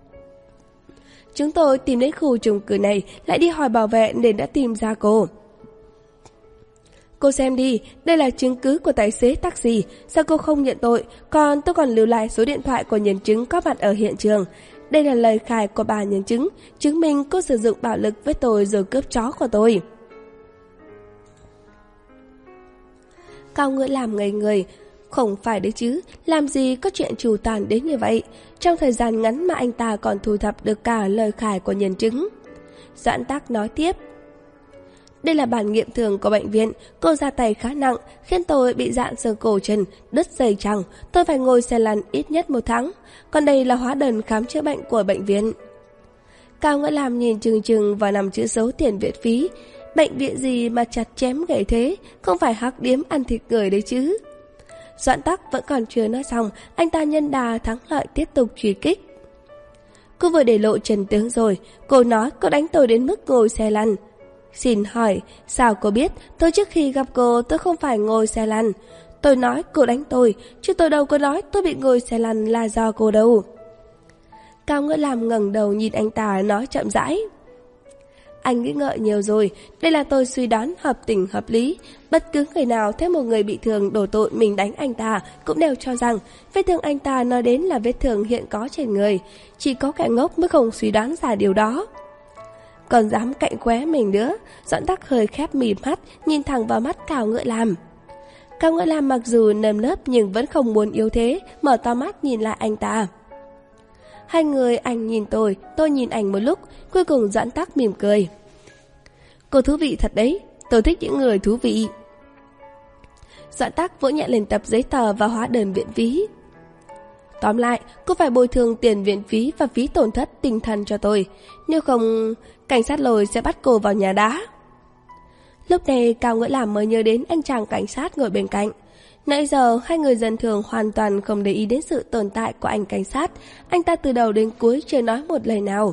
Chúng tôi tìm đến khu chung cư này, lại đi hỏi bảo vệ nên đã tìm ra cô. Cô xem đi, đây là chứng cứ của tài xế taxi. Sao cô không nhận tội? Còn tôi còn lưu lại số điện thoại của nhân chứng có mặt ở hiện trường. Đây là lời khai của bà nhân chứng, chứng minh cô sử dụng bạo lực với tôi rồi cướp chó của tôi. Cao Ngữ Lam ngây người. Không phải đấy chứ, làm gì có chuyện trù tàn đến như vậy. Trong thời gian ngắn mà anh ta còn thu thập được cả lời khai của nhân chứng. Doãn Tắc nói tiếp. Đây là bản nghiệm thường của bệnh viện, cô ra tay khá nặng, khiến tôi bị dạn xương cổ chân, đứt dây chằng, tôi phải ngồi xe lăn ít nhất một tháng. Còn đây là hóa đơn khám chữa bệnh của bệnh viện. Cao Ngữ Lam nhìn chừng chừng và nằm chữ số tiền viện phí. Bệnh viện gì mà chặt chém gãy thế, không phải hắc điếm ăn thịt người đấy chứ. Doãn Tắc vẫn còn chưa nói xong, anh ta nhân đà thắng lợi tiếp tục truy kích. Cô vừa để lộ trần tướng rồi, cô nói cô đánh tôi đến mức ngồi xe lăn. Xin hỏi, sao cô biết tôi trước khi gặp cô tôi không phải ngồi xe lăn? Tôi nói cô đánh tôi, chứ tôi đâu có nói tôi bị ngồi xe lăn là do cô đâu. Cao Ngữ Lam ngẩng đầu nhìn anh ta nói chậm rãi. Anh nghĩ ngợi nhiều rồi, đây là tôi suy đoán hợp tình hợp lý. Bất cứ người nào thấy một người bị thương đổ tội mình đánh anh ta cũng đều cho rằng vết thương anh ta nói đến là vết thương hiện có trên người. Chỉ có kẻ ngốc mới không suy đoán ra điều đó. Còn dám cạnh khóe mình nữa. Doãn Tắc hơi khép mỉm mắt, nhìn thẳng vào mắt Cao Ngữ Lam. Cao Ngữ Lam mặc dù nơm nớp nhưng vẫn không muốn yếu thế, mở to mắt nhìn lại anh ta. Hai người, anh nhìn tôi, tôi nhìn anh một lúc, cuối cùng Doãn Tắc mỉm cười. Cô thú vị thật đấy, tôi thích những người thú vị. Doãn Tắc vỗ nhẹ lên tập giấy tờ và hóa đơn viện phí. Tóm lại, cô phải bồi thường tiền viện phí và phí tổn thất tinh thần cho tôi. Nếu không, cảnh sát Lôi sẽ bắt cô vào nhà đá. Lúc này Cao Ngữ Lam mới nhớ đến anh chàng cảnh sát ngồi bên cạnh. Nãy giờ hai người dân thường hoàn toàn không để ý đến sự tồn tại của anh cảnh sát. Anh ta từ đầu đến cuối chưa nói một lời nào.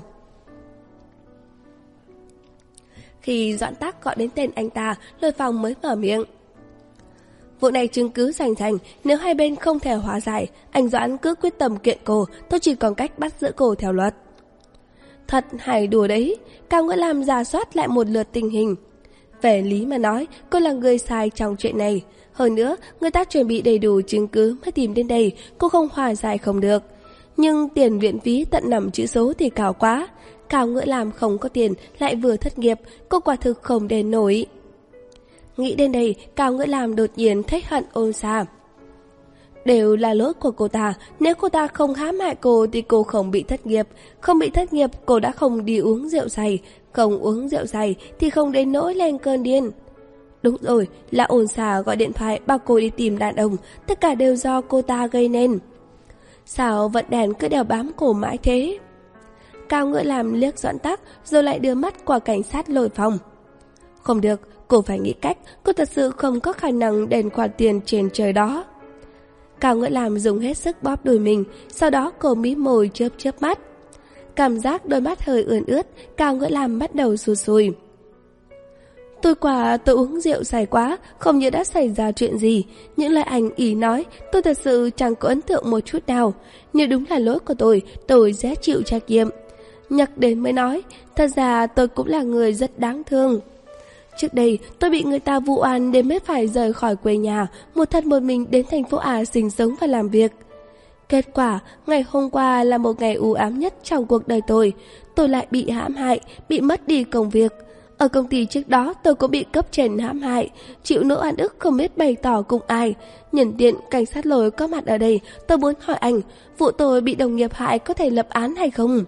Khi Doãn Tắc gọi đến tên anh ta, Lôi Phong mới mở miệng. Vụ này chứng cứ rành rành, nếu hai bên không thể hóa giải, anh Doãn cứ quyết tâm kiện cô, tôi chỉ còn cách bắt giữ cô theo luật. Thật hay đùa đấy, Cao Ngữ Lam rà soát lại một lượt tình hình. Về lý mà nói, cô là người sai trong chuyện này. Hơn nữa, người ta chuẩn bị đầy đủ chứng cứ mới tìm đến đây, cô không hòa giải không được. Nhưng tiền viện phí tận nằm chữ số thì cao quá. Cao Ngữ Lam không có tiền, lại vừa thất nghiệp, cô quả thực không đền nổi. Nghĩ đến đây, Cao Ngữ Lam đột nhiên thấy hận ôn xa. Đều là lỗi của cô ta, nếu cô ta không hãm hại cô thì cô không bị thất nghiệp. Không bị thất nghiệp, cô đã không đi uống rượu say. Không uống rượu say thì không đến nỗi lên cơn điên. Đúng rồi, là ôn xa gọi điện thoại bảo cô đi tìm đàn ông, tất cả đều do cô ta gây nên. Sao vận đèn cứ đeo bám cô mãi thế? Cao Ngữ Lam liếc Doãn Tắc rồi lại đưa mắt qua cảnh sát Lôi Phong. Không được, cô phải nghĩ cách, cô thật sự không có khả năng đền khoản tiền trên trời đó. Cao Ngữ Lam dùng hết sức bóp đùi mình, sau đó cô mím môi chớp chớp mắt. Cảm giác đôi mắt hơi ươn ướt, Cao Ngữ Lam bắt đầu sụt sùi. Tôi quả tôi uống rượu say quá, không nhớ đã xảy ra chuyện gì. Những lời anh ý nói, tôi thật sự chẳng có ấn tượng một chút nào. Nếu đúng là lỗi của tôi, tôi sẽ chịu trách nhiệm. Nhắc đến mới nói, thật ra tôi cũng là người rất đáng thương. Trước đây, tôi bị người ta vụ oan đến mới phải rời khỏi quê nhà, một thân một mình đến thành phố A sinh sống và làm việc. Kết quả, ngày hôm qua là một ngày u ám nhất trong cuộc đời tôi. Tôi lại bị hãm hại, bị mất đi công việc. Ở công ty trước đó tôi cũng bị cấp trên hãm hại, chịu nỗi oan ức không biết bày tỏ cùng ai. Nhân tiện cảnh sát Lôi có mặt ở đây, tôi muốn hỏi anh, vụ tôi bị đồng nghiệp hại có thể lập án hay không?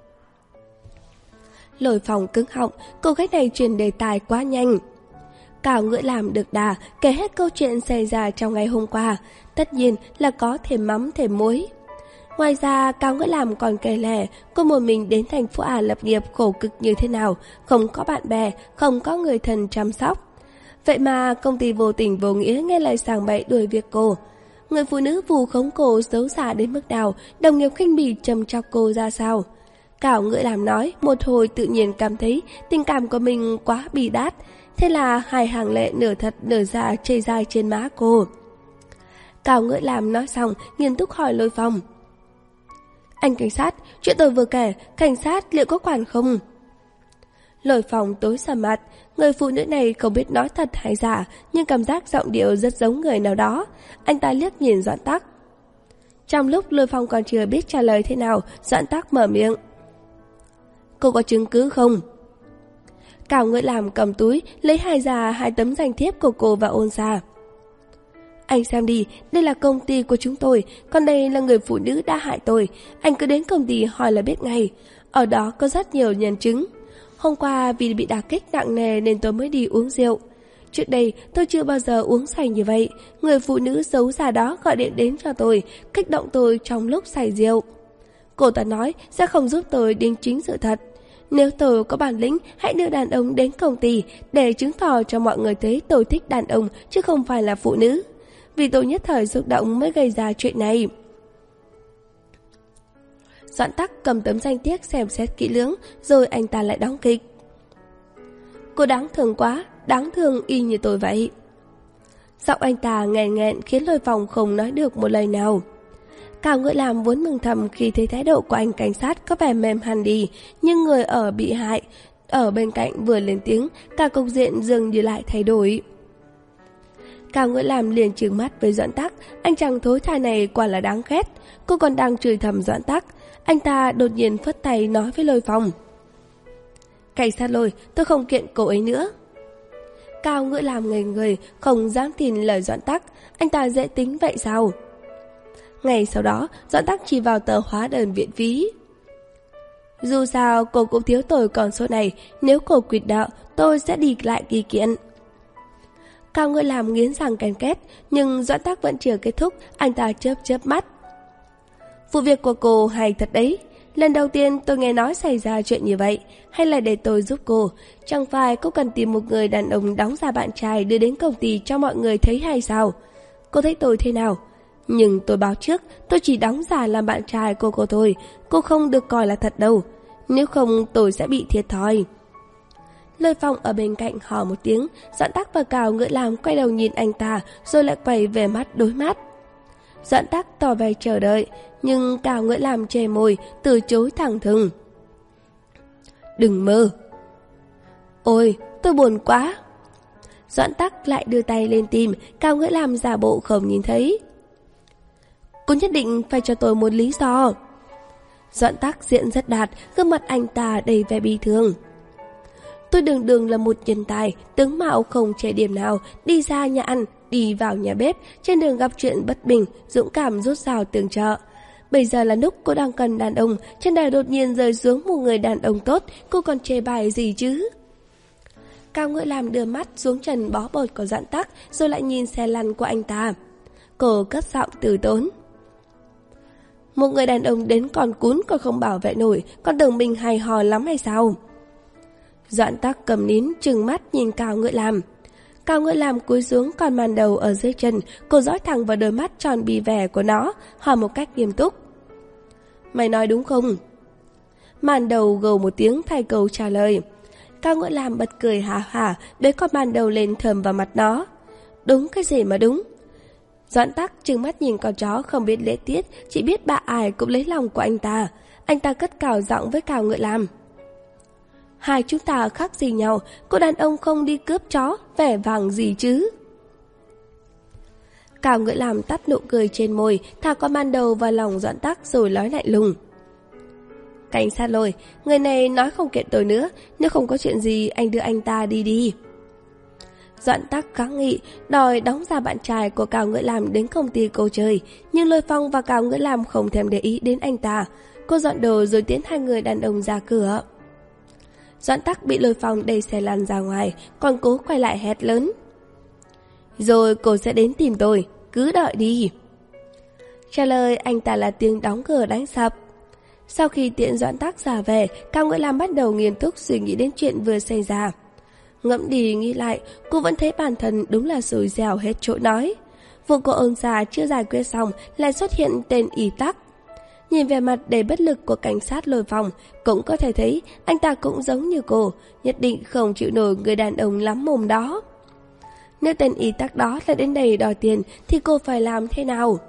Lôi Phong cứng họng, cô gái này chuyển đề tài quá nhanh. Cao Ngữ Lam được đà, kể hết câu chuyện xảy ra trong ngày hôm qua, tất nhiên là có thêm mắm thêm muối. Ngoài ra, Cao Ngữ Lam còn kể lể cô một mình đến thành phố A lập nghiệp khổ cực như thế nào, không có bạn bè, không có người thân chăm sóc. Vậy mà công ty vô tình vô nghĩa nghe lời sàng bậy đuổi việc cô. Người phụ nữ vù khống cô xấu xa đến mức nào, đồng nghiệp khinh bỉ trầm trọc cô ra sao. Cao Ngữ Lam nói, một hồi tự nhiên cảm thấy tình cảm của mình quá bi đát, thế là hai hàng lệ nửa thật nửa giả chảy dài trên má cô. Cao Ngữ Lam nói xong, nghiêm túc hỏi Lôi Phong. Anh cảnh sát, chuyện tôi vừa kể, cảnh sát liệu có quản không? Lôi Phong tối sầm mặt, người phụ nữ này không biết nói thật hay giả, nhưng cảm giác giọng điệu rất giống người nào đó. Anh ta liếc nhìn Doãn Tắc. Trong lúc Lôi Phong còn chưa biết trả lời thế nào, Doãn Tắc mở miệng. Cô có chứng cứ không? Cao Ngữ Lam cầm túi, lấy hai ra hai tấm danh thiếp của cô và ôn ra. Anh xem đi, đây là công ty của chúng tôi, còn đây là người phụ nữ đã hại tôi. Anh cứ đến công ty hỏi là biết ngay. Ở đó có rất nhiều nhân chứng. Hôm qua vì bị đả kích nặng nề nên tôi mới đi uống rượu. Trước đây tôi chưa bao giờ uống say như vậy. Người phụ nữ xấu xa đó gọi điện đến cho tôi, kích động tôi trong lúc say rượu. Cô ta nói sẽ không giúp tôi đính chính sự thật. Nếu tôi có bản lĩnh, hãy đưa đàn ông đến công ty để chứng tỏ cho mọi người thấy tôi thích đàn ông chứ không phải là phụ nữ. Vì tôi nhất thời xúc động mới gây ra chuyện này. Doãn Tắc cầm tấm danh thiếp xem xét kỹ lưỡng, rồi anh ta lại đóng kịch. Cô đáng thương quá, đáng thương y như tôi vậy. Giọng anh ta nghẹn nghẹn khiến Lôi Phong không nói được một lời nào. Cao Ngữ Lam vốn mừng thầm khi thấy thái độ của anh cảnh sát có vẻ mềm hẳn đi, nhưng người ở bị hại ở bên cạnh vừa lên tiếng, cả cục diện dường như lại thay đổi. Cao Ngữ Lam liền trừng mắt với Doãn Tắc, anh chàng thối tha này quả là đáng ghét. Cô còn đang chửi thầm Doãn Tắc, anh ta đột nhiên phất tay nói với Lôi Phong. Cảnh sát Lôi, tôi không kiện cô ấy nữa. Cao Ngữ Lam ngây người, không dám tin lời Doãn Tắc. Anh ta dễ tính vậy sao? Ngày sau đó, Doãn Tắc chỉ vào tờ hóa đơn viện phí. Dù sao, cô cũng thiếu tôi con số này. Nếu cô quyết nợ, tôi sẽ đi lại ghi kiện. Cao Ngữ Lam nghiến răng ken két, nhưng Doãn Tắc vẫn chưa kết thúc. Anh ta chớp chớp mắt. Vụ việc của cô hay thật đấy. Lần đầu tiên tôi nghe nói xảy ra chuyện như vậy. Hay là để tôi giúp cô? Chẳng phải cô cần tìm một người đàn ông đóng giả bạn trai đưa đến công ty cho mọi người thấy hay sao? Cô thấy tôi thế nào? Nhưng tôi báo trước, tôi chỉ đóng giả làm bạn trai cô cô thôi. Cô không được coi là thật đâu. Nếu không tôi sẽ bị thiệt thòi. Lôi Phong ở bên cạnh hò một tiếng. Doãn Tắc và Cao Ngữ Lam quay đầu nhìn anh ta, rồi lại quay về mắt đối mắt. Doãn Tắc tỏ vẻ chờ đợi, nhưng Cao Ngữ Lam che môi, từ chối thẳng thừng. Đừng mơ. Ôi, tôi buồn quá. Doãn Tắc lại đưa tay lên tìm, Cao Ngữ Lam giả bộ không nhìn thấy. Cô nhất định phải cho tôi một lý do. Doãn Tắc diện rất đạt, gương mặt anh ta đầy vẻ bi thương. Tôi đường đường là một nhân tài, tướng mạo không che điểm nào, đi ra nhà ăn, đi vào nhà bếp, trên đường gặp chuyện bất bình, dũng cảm rút rào tường trợ. Bây giờ là lúc cô đang cần đàn ông, trên đời đột nhiên rơi xuống một người đàn ông tốt, cô còn chê bài gì chứ? Cao Ngữ Lam đưa mắt xuống trần bó bột của Doãn Tắc, rồi lại nhìn xe lăn của anh ta. Cô cất giọng từ tốn. Một người đàn ông đến còn cún còn không bảo vệ nổi, còn tưởng mình hay hò lắm hay sao? Doãn Tắc cầm nín trừng mắt nhìn Cao Ngữ Lam. Cao Ngữ Lam cúi xuống còn màn đầu ở dưới chân, cô dõi thẳng vào đôi mắt tròn bì vẻ của nó, hỏi một cách nghiêm túc. Mày nói đúng không? Màn đầu gầu một tiếng thay câu trả lời. Cao Ngữ Lam bật cười hả hả, bế con màn đầu lên thầm vào mặt nó. Đúng cái gì mà đúng? Doãn Tắc trừng mắt nhìn con chó không biết lễ tiết, chỉ biết bà ai cũng lấy lòng của anh ta. Anh ta cất cao giọng với Cao Ngữ Lam. Hai chúng ta khác gì nhau, cô đàn ông không đi cướp chó, vẻ vàng gì chứ? Cao Ngữ Lam tắt nụ cười trên môi, thả con màn đầu vào lòng Doãn Tắc rồi nói lạnh lùng. Cảnh sát Lôi, người này nói không kiện tôi nữa, nếu không có chuyện gì anh đưa anh ta đi đi. Doãn Tắc kháng nghị, đòi đóng giả bạn trai của Cao Ngữ Lam đến công ty cô chơi, nhưng Lôi Phong và Cao Ngữ Lam không thèm để ý đến anh ta. Cô dọn đồ rồi tiến hai người đàn ông ra cửa. Doãn Tắc bị Lôi Phong đẩy xe lăn ra ngoài, còn cố quay lại hét lớn. Rồi cô sẽ đến tìm tôi, cứ đợi đi. Trả lời anh ta là tiếng đóng cửa đánh sập. Sau khi tiện Doãn Tắc ra về, Cao Ngữ Lam bắt đầu nghiêm túc suy nghĩ đến chuyện vừa xảy ra. Ngẫm đi nghĩ lại, cô vẫn thấy bản thân đúng là xui xẻo hết chỗ nói. Vụ của ông già chưa giải quyết xong lại xuất hiện tên Y Tắc. Nhìn về mặt đầy bất lực của cảnh sát Lôi Phong, cũng có thể thấy anh ta cũng giống như cô, nhất định không chịu nổi người đàn ông lắm mồm đó. Nếu tên Y Tắc đó lại đến đây đòi tiền thì cô phải làm thế nào?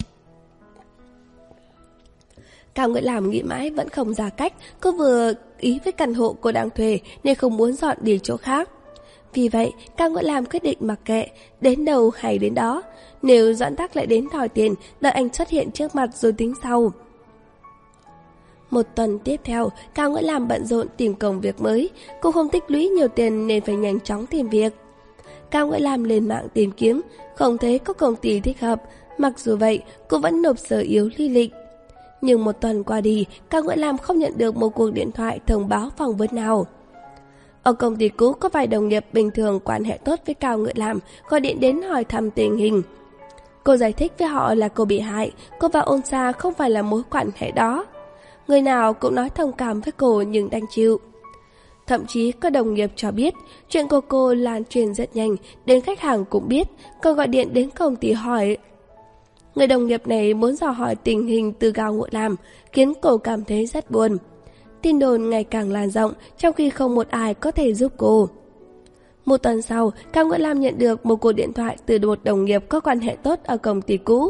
Cao Ngữ Lam nghĩ mãi vẫn không ra cách, cô vừa ý với căn hộ cô đang thuê nên không muốn dọn đi chỗ khác. Vì vậy, Cao Ngữ Lam quyết định mặc kệ, đến đâu hay đến đó. Nếu Doãn Tắc lại đến đòi tiền, đợi anh xuất hiện trước mặt rồi tính sau. Một tuần tiếp theo, Cao Ngữ Lam bận rộn tìm công việc mới. Cô không tích lũy nhiều tiền nên phải nhanh chóng tìm việc. Cao Ngữ Lam lên mạng tìm kiếm, không thấy có công ty thích hợp. Mặc dù vậy, cô vẫn nộp sở yếu lý lịch. Nhưng một tuần qua đi, Cao Ngữ Lam không nhận được một cuộc điện thoại thông báo phỏng vấn nào. Ở công ty cũ có vài đồng nghiệp bình thường quan hệ tốt với Cao Ngữ Lam, gọi điện đến hỏi thăm tình hình. Cô giải thích với họ là cô bị hại, cô và Ôn Sa không phải là mối quan hệ đó. Người nào cũng nói thông cảm với cô nhưng đành chịu. Thậm chí có đồng nghiệp cho biết chuyện của cô lan truyền rất nhanh, đến khách hàng cũng biết. Cô gọi điện đến công ty hỏi. Người đồng nghiệp này muốn dò hỏi tình hình từ Cao Ngữ Lam, khiến cô cảm thấy rất buồn. Tin đồn ngày càng lan rộng, trong khi không một ai có thể giúp cô. Một tuần sau, Cao Ngữ Lam nhận được một cuộc điện thoại từ một đồng nghiệp có quan hệ tốt ở công ty cũ.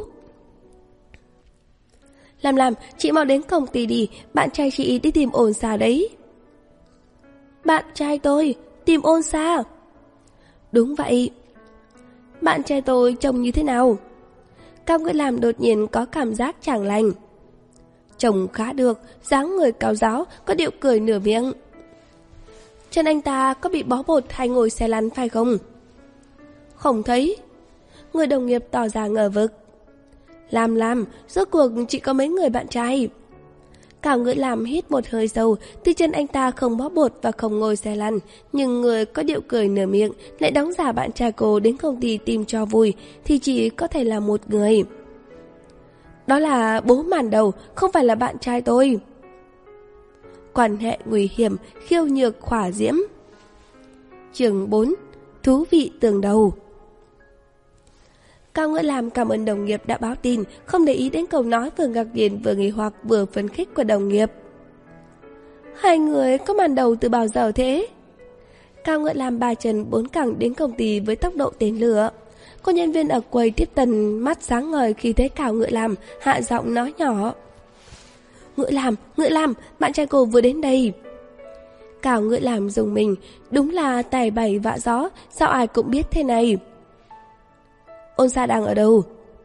Làm làm, chị mau đến công ty đi, bạn trai chị đi tìm Ôn Sa đấy. Bạn trai tôi, tìm Ôn Sa? Đúng vậy. Bạn trai tôi trông như thế nào? Cao Ngữ Lam đột nhiên có cảm giác chẳng lành. Trông khá được, dáng người cao ráo, có điệu cười nửa miệng. Chân anh ta có bị bó bột hay ngồi xe lăn phải không? Không thấy. Người đồng nghiệp tỏ ra ngờ vực. Làm làm, rốt cuộc chỉ có mấy người bạn trai. Cao Ngữ Lam hít một hơi sâu, tuy chân anh ta không bó bột và không ngồi xe lăn, nhưng người có điệu cười nửa miệng lại đóng giả bạn trai cô đến công ty tìm cho vui thì chỉ có thể là một người. Đó là bố màn đầu, không phải là bạn trai tôi. Quan hệ nguy hiểm, khiêu nhược khỏa diễm. Chương bốn. Thú vị tường đầu. Cao Ngữ Lam cảm ơn đồng nghiệp đã báo tin, không để ý đến câu nói vừa ngạc nhiên vừa nghi hoặc vừa phấn khích của đồng nghiệp. Hai người có màn đầu từ bao giờ thế? Cao Ngữ Lam ba chân bốn cẳng đến công ty với tốc độ tên lửa. Cô nhân viên ở quầy tiếp tân mắt sáng ngời khi thấy Cao Ngữ Lam, hạ giọng nói nhỏ. Ngữ Lam, Ngữ Lam, bạn trai cô vừa đến đây. Cao Ngữ Lam dùng mình, đúng là tài bảy vạ gió, sao ai cũng biết thế này. Ôn Sa đang ở đâu?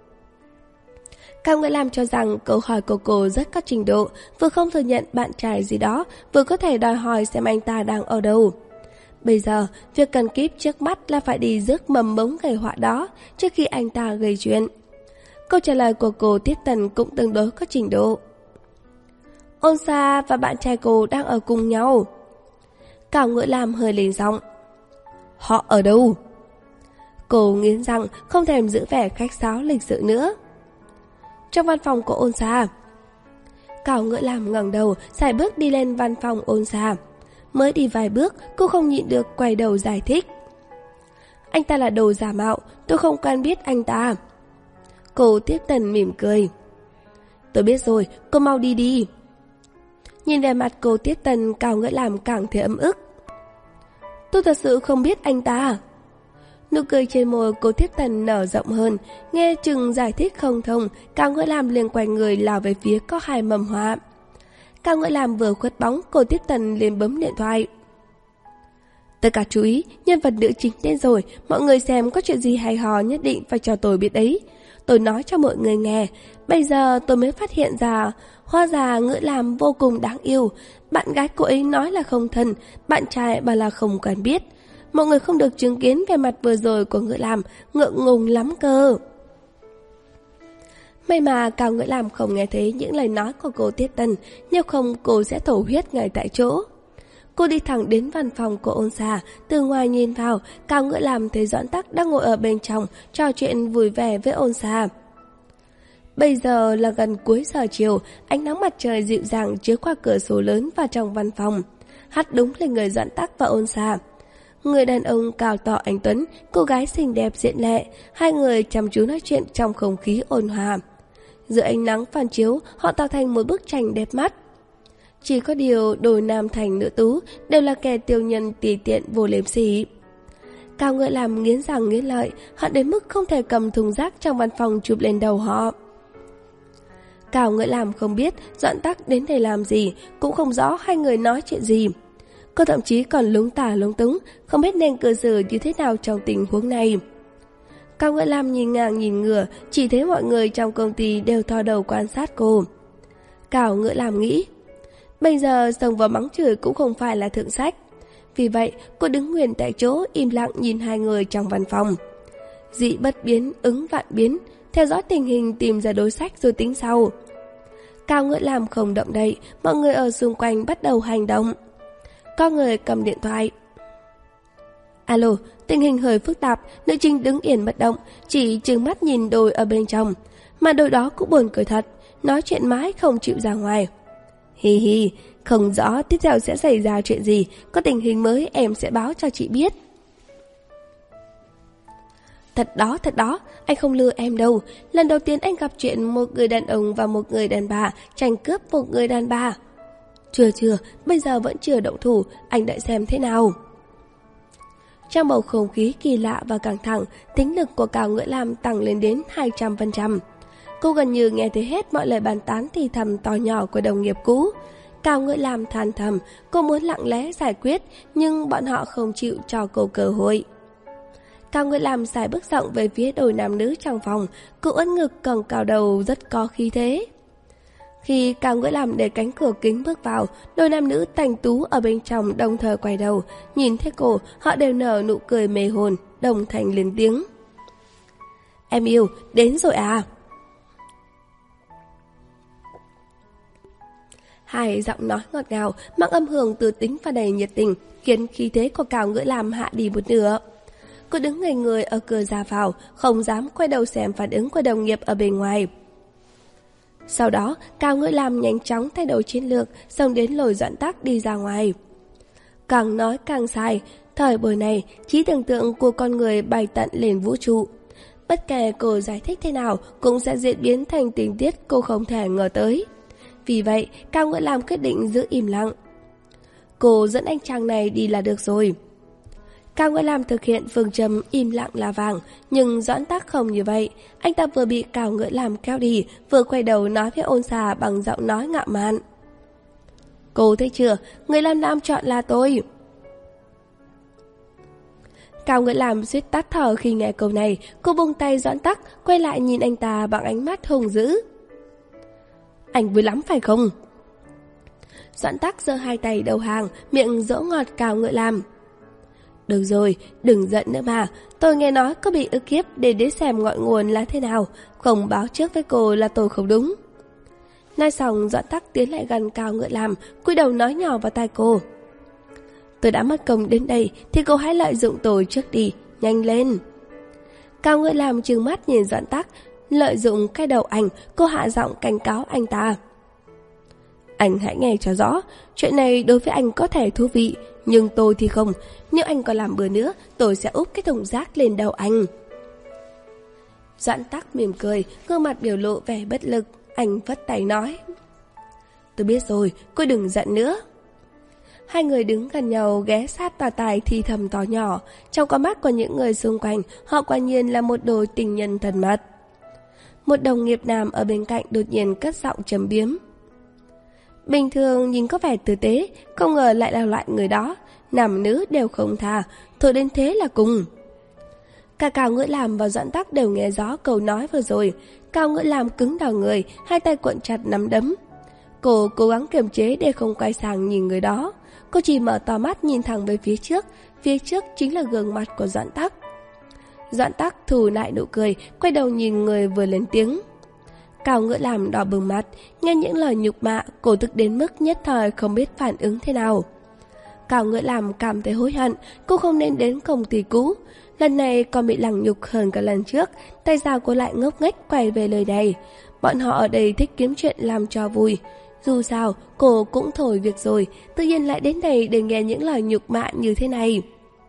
Cao Ngữ Lam cho rằng câu hỏi của cô rất có trình độ, vừa không thừa nhận bạn trai gì đó, vừa có thể đòi hỏi xem anh ta đang ở đâu. Bây giờ, việc cần kíp trước mắt là phải đi rước mầm mống gây họa đó trước khi anh ta gây chuyện. Câu trả lời của cô tiếp tần cũng tương đối có trình độ. Ôn Sa và bạn trai cô đang ở cùng nhau. Cao Ngữ Lam hơi lên giọng. Họ ở đâu? Cô nghiến răng, không thèm giữ vẻ khách sáo lịch sự nữa. Trong văn phòng của Ôn Sa. Cao Ngữ Lam ngẩng đầu, sải bước đi lên văn phòng Ôn Sa. Mới đi vài bước, cô không nhịn được quay đầu giải thích. Anh ta là đồ giả mạo, tôi không quen biết anh ta. Cô tiếp tần mỉm cười. Tôi biết rồi, cô mau đi đi. Nhìn về mặt cô tiếp tần, Cao Ngữ Lam càng thấy ấm ức. Tôi thật sự không biết anh ta. Nụ cười trên môi cô tiếp tần nở rộng hơn, nghe chừng giải thích không thông, Cao Ngữ Lam liền quay người lao về phía có hai mầm hoa. Cao Ngữ Lam vừa khuất bóng, cô tiếp tần liền bấm điện thoại. Tất cả chú ý, nhân vật nữ chính đến rồi, mọi người xem có chuyện gì hay ho nhất định phải cho tôi biết đấy. Tôi nói cho mọi người nghe, bây giờ tôi mới phát hiện ra, hóa ra Ngữ Lam vô cùng đáng yêu. Bạn gái cô ấy nói là không thân, bạn trai mà là không quen biết. Mọi người không được chứng kiến về mặt vừa rồi của Ngữ Lam, ngượng ngùng lắm cơ. May mà Cao Ngữ Lam không nghe thấy những lời nói của cô Tiết Tần, nếu không cô sẽ thổ huyết ngay tại chỗ. Cô đi thẳng đến văn phòng của Ôn Sa, từ ngoài nhìn vào, Cao Ngữ Lam thấy Doãn Tắc đang ngồi ở bên trong, trò chuyện vui vẻ với Ôn Sa. Bây giờ là gần cuối giờ chiều, ánh nắng mặt trời dịu dàng chiếu qua cửa sổ lớn vào trong văn phòng. Hát đúng là người Doãn Tắc và Ôn Sa. Người đàn ông cao to anh tuấn, cô gái xinh đẹp diện lệ, hai người chăm chú nói chuyện trong không khí ôn hòa. Giữa ánh nắng phản chiếu, họ tạo thành một bức tranh đẹp mắt. Chỉ có điều đôi nam thành nữ tú đều là kẻ tiêu nhân tùy tiện vô liêm sỉ. Cao Ngữ Lam nghiến răng nghiến lợi, họ đến mức không thể cầm thùng rác trong văn phòng chụp lên đầu họ. Cao Ngữ Lam không biết Doãn Tắc đến đây làm gì, cũng không rõ hai người nói chuyện gì. Cô thậm chí còn lúng tả lúng túng, không biết nên cư xử như thế nào trong tình huống này. Cao Ngữ Lam nhìn ngang nhìn ngửa, chỉ thấy mọi người trong công ty đều thò đầu quan sát cô. Cao Ngữ Lam nghĩ, bây giờ xông vào mắng chửi cũng không phải là thượng sách. Vì vậy, cô đứng nguyên tại chỗ im lặng nhìn hai người trong văn phòng. Dị bất biến, ứng vạn biến, theo dõi tình hình tìm ra đối sách rồi tính sau. Cao Ngữ Lam không động đậy, mọi người ở xung quanh bắt đầu hành động. Có người cầm điện thoại. Alo, tình hình hơi phức tạp, nữ chính đứng yên bất động, chỉ trừng mắt nhìn đôi ở bên trong. Mà đôi đó cũng buồn cười thật, nói chuyện mãi không chịu ra ngoài. Hi hi, không rõ tiếp theo sẽ xảy ra chuyện gì, có tình hình mới em sẽ báo cho chị biết. Thật đó, thật đó, anh không lừa em đâu. Lần đầu tiên anh gặp chuyện một người đàn ông và một người đàn bà tranh cướp một người đàn bà. Chưa chưa, bây giờ vẫn chưa động thủ, anh đợi xem thế nào. Trong bầu không khí kỳ lạ và căng thẳng, tính lực của Cao Ngữ Lam tăng lên đến hai trăm phần trăm. Cô gần như nghe thấy hết mọi lời bàn tán thì thầm to nhỏ của đồng nghiệp cũ. Cao Ngữ Lam than thầm, cô muốn lặng lẽ giải quyết, nhưng bọn họ không chịu cho cô cơ hội. Cao Ngữ Lam xài bước rộng về phía đôi nam nữ trong phòng, cô ưỡn ngực còng cao đầu rất có khí thế. Khi Cao Ngữ Lam để cánh cửa kính bước vào, đôi nam nữ thanh tú ở bên trong đồng thời quay đầu, nhìn thấy cô, họ đều nở nụ cười mê hồn, đồng thanh lên tiếng. Em yêu, đến rồi à? Hai giọng nói ngọt ngào, mang âm hưởng từ tính và đầy nhiệt tình, khiến khí thế của Cao Ngữ Lam hạ đi một nửa. Cô đứng ngây người ở cửa ra vào, không dám quay đầu xem phản ứng của đồng nghiệp ở bên ngoài. Sau đó, Cao Ngữ Lam nhanh chóng thay đổi chiến lược, xông đến lôi Doãn Tắc đi ra ngoài. Càng nói càng sai, thời buổi này, trí tưởng tượng của con người bay tận lên vũ trụ. Bất kể cô giải thích thế nào, cũng sẽ diễn biến thành tình tiết cô không thể ngờ tới. Vì vậy, Cao Ngữ Lam quyết định giữ im lặng. Cô dẫn anh chàng này đi là được rồi. Cao Ngữ Lam thực hiện phương châm im lặng là vàng, nhưng Doãn Tắc không như vậy. Anh ta vừa bị Cao Ngữ Lam kéo đi, vừa quay đầu nói với Ôn Xà bằng giọng nói ngạo mạn. Cô thấy chưa, người Lam Lam chọn là tôi. Cao Ngữ Lam suýt tắt thở khi nghe câu này. Cô buông tay Doãn Tắc, quay lại nhìn anh ta bằng ánh mắt hung dữ. Anh vui lắm phải không? Doãn Tắc giơ hai tay đầu hàng, miệng dỗ ngọt Cao Ngữ Lam. Được rồi, đừng giận nữa mà. Tôi nghe nói có bị ức hiếp để đến xem ngọn nguồn là thế nào. Không báo trước với cô là tôi không đúng. Nói xong, Doãn Tắc tiến lại gần Cao Ngữ Lam, cúi đầu nói nhỏ vào tai cô. Tôi đã mất công đến đây thì cô hãy lợi dụng tôi trước đi, nhanh lên. Cao Ngữ Lam trừng mắt nhìn Doãn Tắc, lợi dụng cái đầu anh, cô hạ giọng cảnh cáo anh ta. Anh hãy nghe cho rõ, chuyện này đối với anh có thể thú vị, nhưng tôi thì không. Nếu anh còn làm bừa nữa, tôi sẽ úp cái thùng rác lên đầu anh. Doãn Tắc mỉm cười, gương mặt biểu lộ vẻ bất lực. Anh vất tay nói. Tôi biết rồi, cô đừng giận nữa. Hai người đứng gần nhau ghé sát tà tài thì thầm to nhỏ. Trong con mắt của những người xung quanh, họ quả nhiên là một đôi tình nhân thân mật. Một đồng nghiệp nam ở bên cạnh đột nhiên cất giọng trầm biếm. Bình thường nhìn có vẻ tử tế, không ngờ lại là loại người đó. Nam nữ đều không tha, thôi đến thế là cùng. Cả Cao Ngữ Lam và Doãn Tắc đều nghe rõ câu nói vừa rồi. Cao Ngữ Lam cứng đờ người, hai tay cuộn chặt nắm đấm. Cô cố gắng kiềm chế để không quay sang nhìn người đó. Cô chỉ mở to mắt nhìn thẳng về phía trước. Phía trước chính là gương mặt của Doãn Tắc. Doãn Tắc thu lại nụ cười, quay đầu nhìn người vừa lên tiếng. Cao Ngữ Lam đỏ bừng mặt, nghe những lời nhục mạ, cô tức đến mức nhất thời không biết phản ứng thế nào. Cao Ngữ Lam cảm thấy hối hận, cô không nên đến công ty cũ. Lần này còn bị lằng nhục hơn cả lần trước, tại sao cô lại ngốc nghếch quay về lời này? Bọn họ ở đây thích kiếm chuyện làm cho vui. Dù sao, cô cũng thổi việc rồi, tự nhiên lại đến đây để nghe những lời nhục mạ như thế này.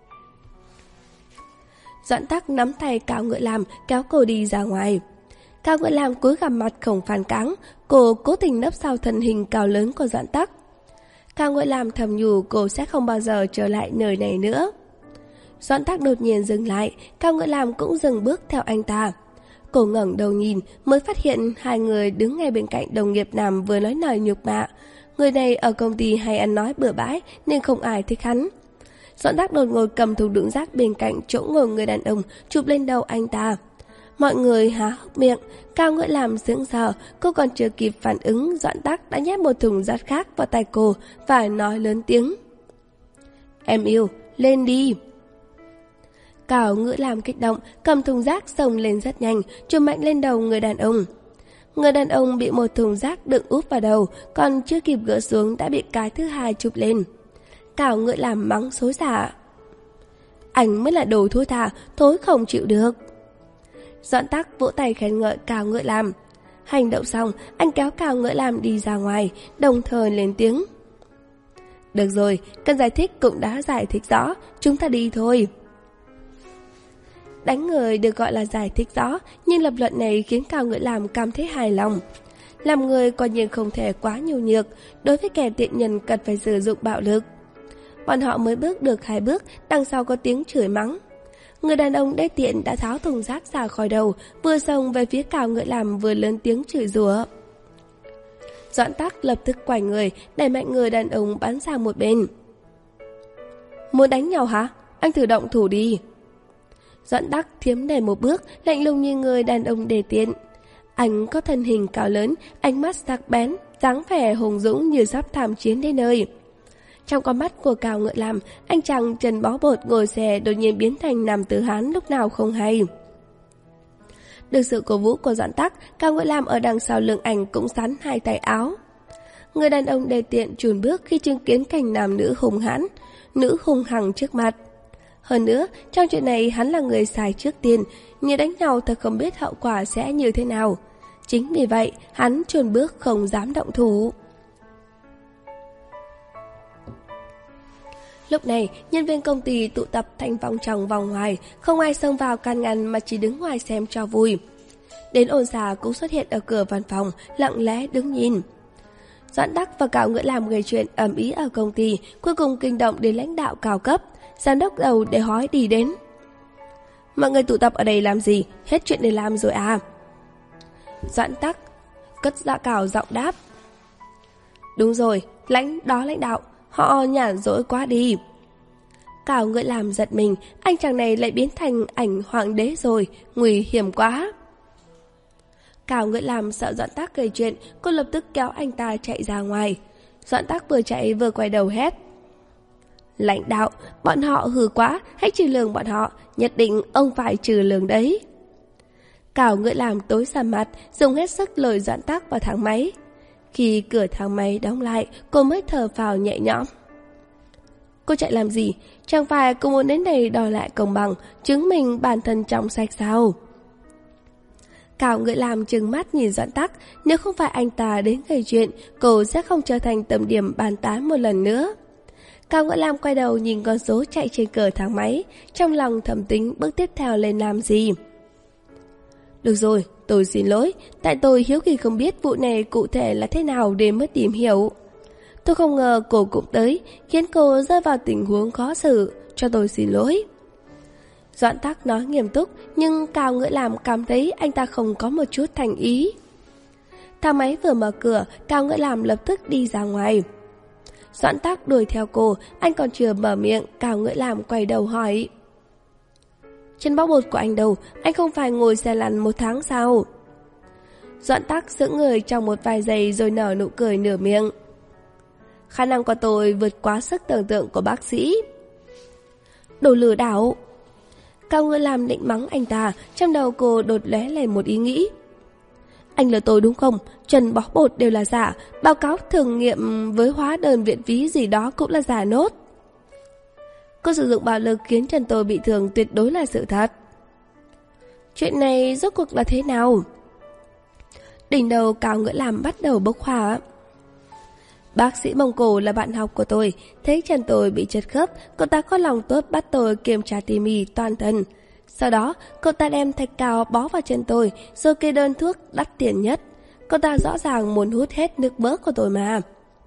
Doãn Tắc nắm tay Cao Ngữ Lam kéo cô đi ra ngoài. Cao Ngữ Lam cúi gằm mặt không phản kháng, cô cố tình nấp sau thân hình cao lớn của Doãn Tắc. Cao Ngữ Lam thầm nhủ cô sẽ không bao giờ trở lại nơi này nữa. Doãn Tắc đột nhiên dừng lại, Cao Ngữ Lam cũng dừng bước theo anh ta. Cô ngẩng đầu nhìn mới phát hiện hai người đứng ngay bên cạnh đồng nghiệp nam vừa nói lời nhục mạ. Người này ở công ty hay ăn nói bừa bãi nên không ai thích hắn. Doãn Tắc đột ngột cầm thùng đựng rác bên cạnh chỗ ngồi người đàn ông chụp lên đầu anh ta. Mọi người há hốc miệng, Cao Ngữ Lam sững sờ, cô còn chưa kịp phản ứng, Doãn Tắc đã nhét một thùng rác khác vào tay cô và nói lớn tiếng. Em yêu, lên đi. Cao Ngữ Lam kích động, cầm thùng rác xông lên rất nhanh, chụp mạnh lên đầu người đàn ông. Người đàn ông bị một thùng rác đựng úp vào đầu, còn chưa kịp gỡ xuống đã bị cái thứ hai chụp lên. Cao Ngữ Lam mắng xối xả. Anh mới là đồ thối tha, thối không chịu được. Doãn Tắc vỗ tay khen ngợi Cao Ngữ Lam. Hành động xong, anh kéo Cao Ngữ Lam đi ra ngoài, đồng thời lên tiếng. Được rồi, cần giải thích cũng đã giải thích rõ, chúng ta đi thôi. Đánh người được gọi là giải thích rõ, nhưng lập luận này khiến Cao Ngữ Lam cảm thấy hài lòng. Làm người quả nhiên không thể quá nhu nhược, đối với kẻ tiện nhân cần phải sử dụng bạo lực. Bọn họ mới bước được hai bước, đằng sau có tiếng chửi mắng. Người đàn ông đê tiện đã tháo thùng rác ra khỏi đầu, vừa xông về phía Cao Ngữ Lam vừa lớn tiếng chửi rủa. Doãn Tắc lập tức quay người, đẩy mạnh người đàn ông bắn sang một bên. Muốn đánh nhau hả? Anh thử động thủ đi. Doãn Tắc thiếm đẩy một bước, lạnh lùng như người đàn ông đề tiện. Anh có thân hình cao lớn, ánh mắt sắc bén, dáng vẻ hùng dũng như sắp tham chiến đến nơi. Trong con mắt của Cao Ngựa Lam, anh chàng chân bó bột ngồi xe đột nhiên biến thành nam tử Hán lúc nào không hay. Được sự cổ vũ của Doãn Tắc, Cao Ngựa Lam ở đằng sau lưng ảnh cũng sắn hai tay áo. Người đàn ông đề tiện chùn bước khi chứng kiến cảnh nam nữ hung hãn, nữ hung hăng trước mặt. Hơn nữa, trong chuyện này hắn là người sai trước tiên, như đánh nhau thật không biết hậu quả sẽ như thế nào. Chính vì vậy, hắn chùn bước không dám động thủ. Lúc này, nhân viên công ty tụ tập thành vòng trong vòng ngoài, không ai xông vào can ngăn mà chỉ đứng ngoài xem cho vui. Đến Ôn Xà cũng xuất hiện ở cửa văn phòng, lặng lẽ đứng nhìn. Doãn Tắc và Cao Ngựa Lam gây chuyện ầm ĩ ở công ty, cuối cùng kinh động đến lãnh đạo cao cấp, giám đốc đầu để hói đi đến. Mọi người tụ tập ở đây làm gì? Hết chuyện để làm rồi à? Doãn Tắc cất dạ cào giọng đáp. Đúng rồi, lãnh đó lãnh đạo, họ nhàn rỗi quá đi. Cao Ngựa Lam giật mình, anh chàng này lại biến thành ảnh hoàng đế rồi, nguy hiểm quá. Cao Ngựa Lam sợ Doãn Tắc gây chuyện, cô lập tức kéo anh ta chạy ra ngoài. Doãn Tắc vừa chạy vừa quay đầu hét. Lãnh đạo, bọn họ hư quá, hãy trừ lường bọn họ, nhất định ông phải trừ lường đấy. Cao Ngựa Lam tối sầm mặt, dùng hết sức lôi Doãn Tắc vào thang máy. Khi cửa thang máy đóng lại, cô mới thở phào nhẹ nhõm. Cô chạy làm gì? Chẳng phải cô muốn đến đây đòi lại công bằng, chứng minh bản thân trong sạch sao? Cao Ngựa Lam trừng mắt nhìn Doãn Tắc, nếu không phải anh ta đến gây chuyện, cô sẽ không trở thành tầm điểm bàn tán một lần nữa. Cao Ngựa Lam quay đầu nhìn con số chạy trên cửa thang máy, trong lòng thầm tính bước tiếp theo lên làm gì. Được rồi, tôi xin lỗi, tại tôi hiếu kỳ không biết vụ này cụ thể là thế nào để mới tìm hiểu. Tôi không ngờ cô cũng tới, khiến cô rơi vào tình huống khó xử, cho tôi xin lỗi. Doãn Tắc nói nghiêm túc, nhưng Cao Ngựa Lam cảm thấy anh ta không có một chút thành ý. Thang máy vừa mở cửa, Cao Ngựa Lam lập tức đi ra ngoài. Doãn Tắc đuổi theo cô, anh còn chưa mở miệng, Cao Ngựa Lam quay đầu hỏi. Chân bó bột của anh đâu, anh không phải ngồi xe lăn một tháng sao? Doãn Tắc giữ người trong một vài giây rồi nở nụ cười nửa miệng. Khả năng của tôi vượt quá sức tưởng tượng của bác sĩ. Đồ lừa đảo. Cao Ngựa Lam định mắng anh ta, trong đầu cô đột lóe lên một ý nghĩ. Anh lừa tôi đúng không? Chân bó bột đều là giả, báo cáo thử nghiệm với hóa đơn viện phí gì đó cũng là giả nốt. Cô sử dụng bạo lực khiến chân tôi bị thương tuyệt đối là sự thật. Chuyện này rốt cuộc là thế nào? Đỉnh đầu Cao Ngựa Lam bắt đầu bốc hỏa. Bác sĩ Mông Cổ là bạn học của tôi, thấy chân tôi bị trật khớp, cậu ta có lòng tốt bắt tôi kiểm tra tỉ mỉ toàn thân. Sau đó, cậu ta đem thạch cao bó vào chân tôi, rồi kê đơn thuốc đắt tiền nhất. Cậu ta rõ ràng muốn hút hết nước mỡ của tôi mà.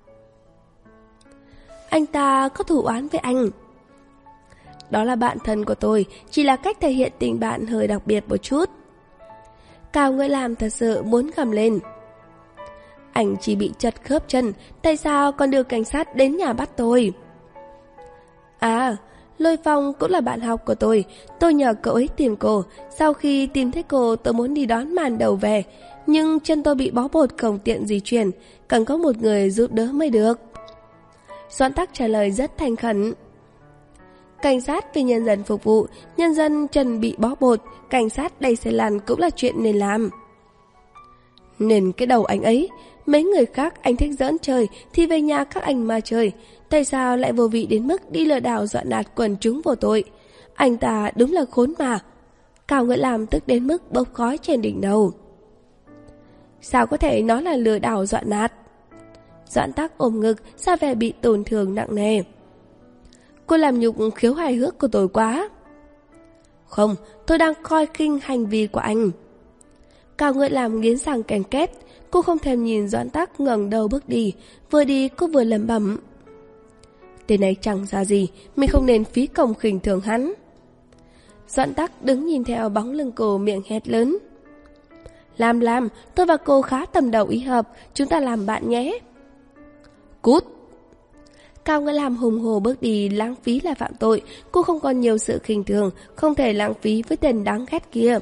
Anh ta có thù oán với anh. Đó là bạn thân của tôi, chỉ là cách thể hiện tình bạn hơi đặc biệt một chút. Cao Ngựa Lam thật sự muốn gầm lên. Anh chỉ bị chật khớp chân, tại sao còn đưa cảnh sát đến nhà bắt tôi? À, Lôi Phong cũng là bạn học của tôi, tôi nhờ cậu ấy tìm cô. Sau khi tìm thấy cô, tôi muốn đi đón màn đầu về, nhưng chân tôi bị bó bột không tiện di chuyển, cần có một người giúp đỡ mới được. Doãn Tắc trả lời rất thành khẩn. Cảnh sát vì nhân dân phục vụ, nhân dân chân bị bó bột, cảnh sát đẩy xe lăn cũng là chuyện nên làm. Nên cái đầu anh ấy, mấy người khác anh thích giỡn chơi thì về nhà các anh mà chơi, tại sao lại vô vị đến mức đi lừa đảo dọa nạt quần chúng vô tội? Anh ta đúng là khốn mà. Cao Ngựa Lam tức đến mức bốc khói trên đỉnh đầu. Sao có thể nói là lừa đảo dọa nạt? Doãn Tắc ôm ngực, ra vẻ bị tổn thương nặng nề. Cô làm nhục khiếu hài hước của tôi quá. Không, tôi đang coi khinh hành vi của anh. Cao Ngựa Lam nghiến răng ken két, cô không thèm nhìn Doãn Tắc ngẩng đầu bước đi, vừa đi cô vừa lẩm bẩm. Tên này chẳng ra gì, mình không nên phí công khinh thường hắn. Doãn Tắc đứng nhìn theo bóng lưng cô, miệng hét lớn. Làm làm, tôi và cô khá tầm đầu ý hợp, chúng ta làm bạn nhé. Cút! Cao Ngựa Lam hùng hồ bước đi, lãng phí là phạm tội, cô không còn nhiều sự khinh thường, không thể lãng phí với tên đáng ghét kia.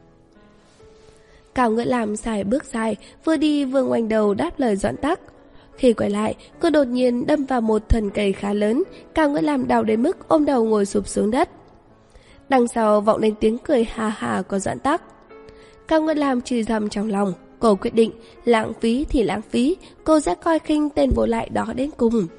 Cao Ngựa Lam xài bước dài, vừa đi vừa ngoảnh đầu đáp lời Doãn Tắc. Khi quay lại, cô đột nhiên đâm vào một thân cây khá lớn, Cao Ngữ Lam đau đến mức ôm đầu ngồi sụp xuống đất. Đằng sau vọng lên tiếng cười hà hà của Doãn Tắc. Cao Ngữ Lam chửi thầm trong lòng, cô quyết định lãng phí thì lãng phí, cô sẽ coi khinh tên vô lại đó đến cùng.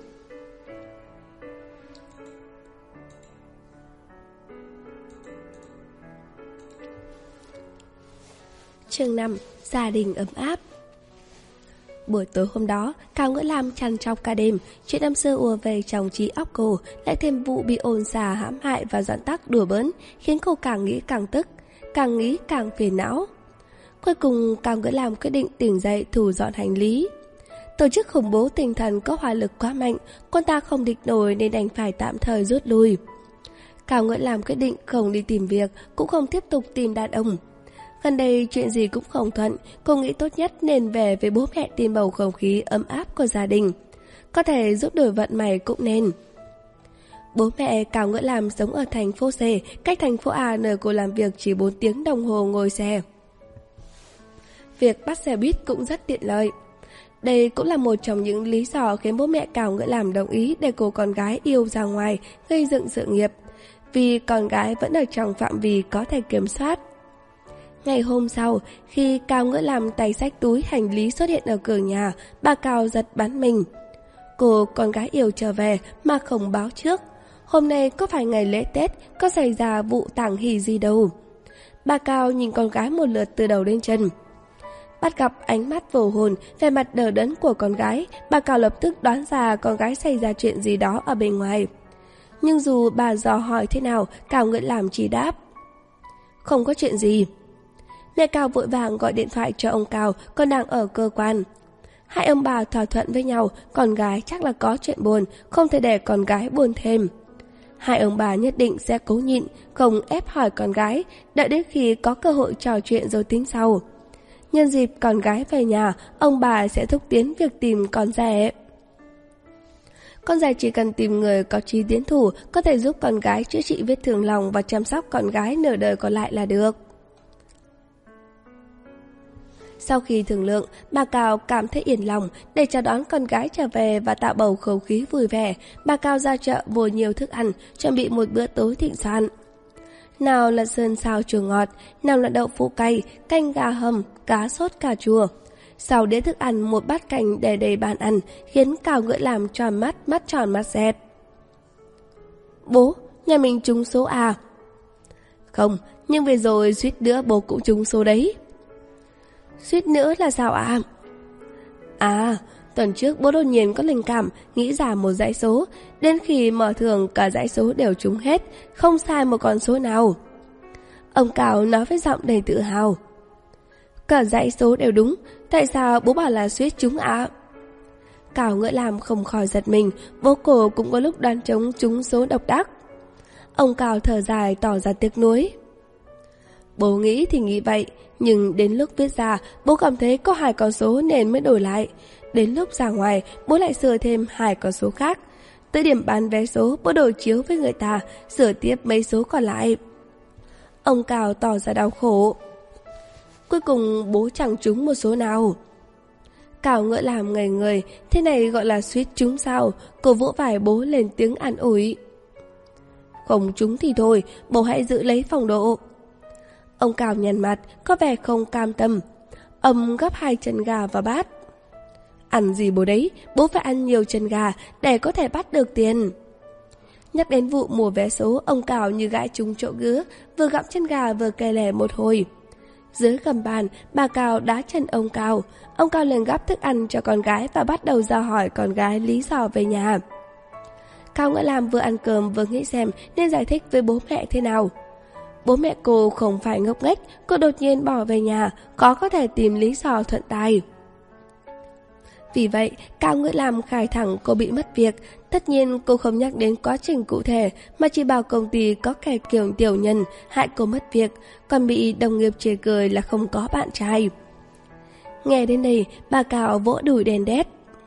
Chương năm. Gia đình ấm áp. Buổi tối hôm đó, Cao Ngữ Lam trằn trọc cả đêm, chuyện năm xưa ùa về trong trí óc cô, lại thêm vụ bị ôn xà hãm hại và Doãn Tắc đùa bỡn, khiến cô càng nghĩ càng tức, càng nghĩ càng phiền não. Cuối cùng, Cao Ngữ Lam quyết định tỉnh dậy thu dọn hành lý. Tổ chức khủng bố tinh thần có hỏa lực quá mạnh, con ta không địch nổi nên đành phải tạm thời rút lui. Cao Ngữ Lam quyết định không đi tìm việc, cũng không tiếp tục tìm đàn ông. Gần đây chuyện gì cũng không thuận, cô nghĩ tốt nhất nên về với bố mẹ tìm bầu không khí ấm áp của gia đình. Có thể giúp đổi vận may cũng nên. Bố mẹ Cao Ngữ Lam sống ở thành phố C, cách thành phố A nơi cô làm việc chỉ bốn tiếng đồng hồ ngồi xe. Việc bắt xe buýt cũng rất tiện lợi. Đây cũng là một trong những lý do khiến bố mẹ Cao Ngữ Lam đồng ý để cô con gái yêu ra ngoài, gây dựng sự nghiệp. Vì con gái vẫn ở trong phạm vi có thể kiểm soát. Ngày hôm sau, khi Cao Ngữ Lam tay xách túi hành lý xuất hiện ở cửa nhà, bà Cao giật bắn mình. Cô con gái yêu trở về mà không báo trước. Hôm nay có phải ngày lễ Tết, có xảy ra vụ tang hỷ gì đâu. Bà Cao nhìn con gái một lượt từ đầu đến chân. Bắt gặp ánh mắt vô hồn, vẻ mặt đờ đẫn của con gái, bà Cao lập tức đoán ra con gái xảy ra chuyện gì đó ở bên ngoài. Nhưng dù bà dò hỏi thế nào, Cao Ngữ Lam chỉ đáp: không có chuyện gì. Mẹ Cao vội vàng gọi điện thoại cho ông Cao, còn đang ở cơ quan. Hai ông bà thỏa thuận với nhau, con gái chắc là có chuyện buồn, không thể để con gái buồn thêm. Hai ông bà nhất định sẽ cố nhịn, không ép hỏi con gái, đợi đến khi có cơ hội trò chuyện rồi tính sau. Nhân dịp con gái về nhà, ông bà sẽ thúc tiến việc tìm con rể. Con rể chỉ cần tìm người có chí tiến thủ, có thể giúp con gái chữa trị vết thương lòng và chăm sóc con gái nửa đời còn lại là được. Sau khi thương lượng, bà Cao cảm thấy yên lòng. Để chào đón con gái trở về và tạo bầu không khí vui vẻ, bà Cao ra chợ mua nhiều thức ăn, chuẩn bị một bữa tối thịnh soạn. Nào là sơn xào chua ngọt, nào là đậu phụ cay, canh gà hầm, cá sốt cà chua. Sau đĩa thức ăn một bát canh để đầy bàn ăn, khiến Cao Ngữ Lam tròn mắt, mắt tròn mắt dẹt. Bố, nhà mình trúng số à? Không, nhưng về rồi suýt nữa bố cũng trúng số đấy. Suýt nữa là sao ạ? À? à, tuần trước bố đột nhiên có linh cảm, nghĩ ra một dãy số. Đến khi mở thưởng cả dãy số đều trúng hết, không sai một con số nào. Ông Cao nói với giọng đầy tự hào. Cả dãy số đều đúng, tại sao bố bảo là suýt trúng ạ? À? Cao Ngữ Lam không khỏi giật mình, bố cô cũng có lúc đoán trúng trúng số độc đắc. Ông Cao thở dài tỏ ra tiếc nuối. Bố nghĩ thì nghĩ vậy, nhưng đến lúc viết ra, bố cảm thấy có hai con số nên mới đổi lại. Đến lúc ra ngoài, bố lại sửa thêm hai con số khác. Tới điểm bán vé số, bố đổi chiếu với người ta, sửa tiếp mấy số còn lại. Ông Cao tỏ ra đau khổ. Cuối cùng bố chẳng trúng một số nào. Cao Ngữ Lam ngây người, thế này gọi là suýt trúng sao? Cô vỗ vai bố lên tiếng an ủi. Không trúng thì thôi, bố hãy giữ lấy phong độ. Ông Cao nhăn mặt, có vẻ không cam tâm. Ông gấp hai chân gà vào bát. Ăn gì bố đấy, bố phải ăn nhiều chân gà để có thể bắt được tiền. Nhắc đến vụ mua vé số, ông Cao như gãi trúng chỗ ngứa, vừa gặm chân gà vừa kề lể một hồi. Dưới gầm bàn, bà Cao đá chân ông Cao. Ông Cao liền gắp thức ăn cho con gái và bắt đầu dò hỏi con gái lý do về nhà. Cao Ngữ Lam vừa ăn cơm vừa nghĩ xem nên giải thích với bố mẹ thế nào. Bố mẹ cô không phải ngốc nghếch, cô đột nhiên bỏ về nhà, có có thể tìm lý do thuận tay. Vì vậy, Cao Ngữ Lam khai thẳng cô bị mất việc. Tất nhiên cô không nhắc đến quá trình cụ thể, mà chỉ bảo công ty có kẻ kiểu tiểu nhân hại cô mất việc, còn bị đồng nghiệp chê cười là không có bạn trai. Nghe đến đây, bà Cao vỗ đùi đèn đét.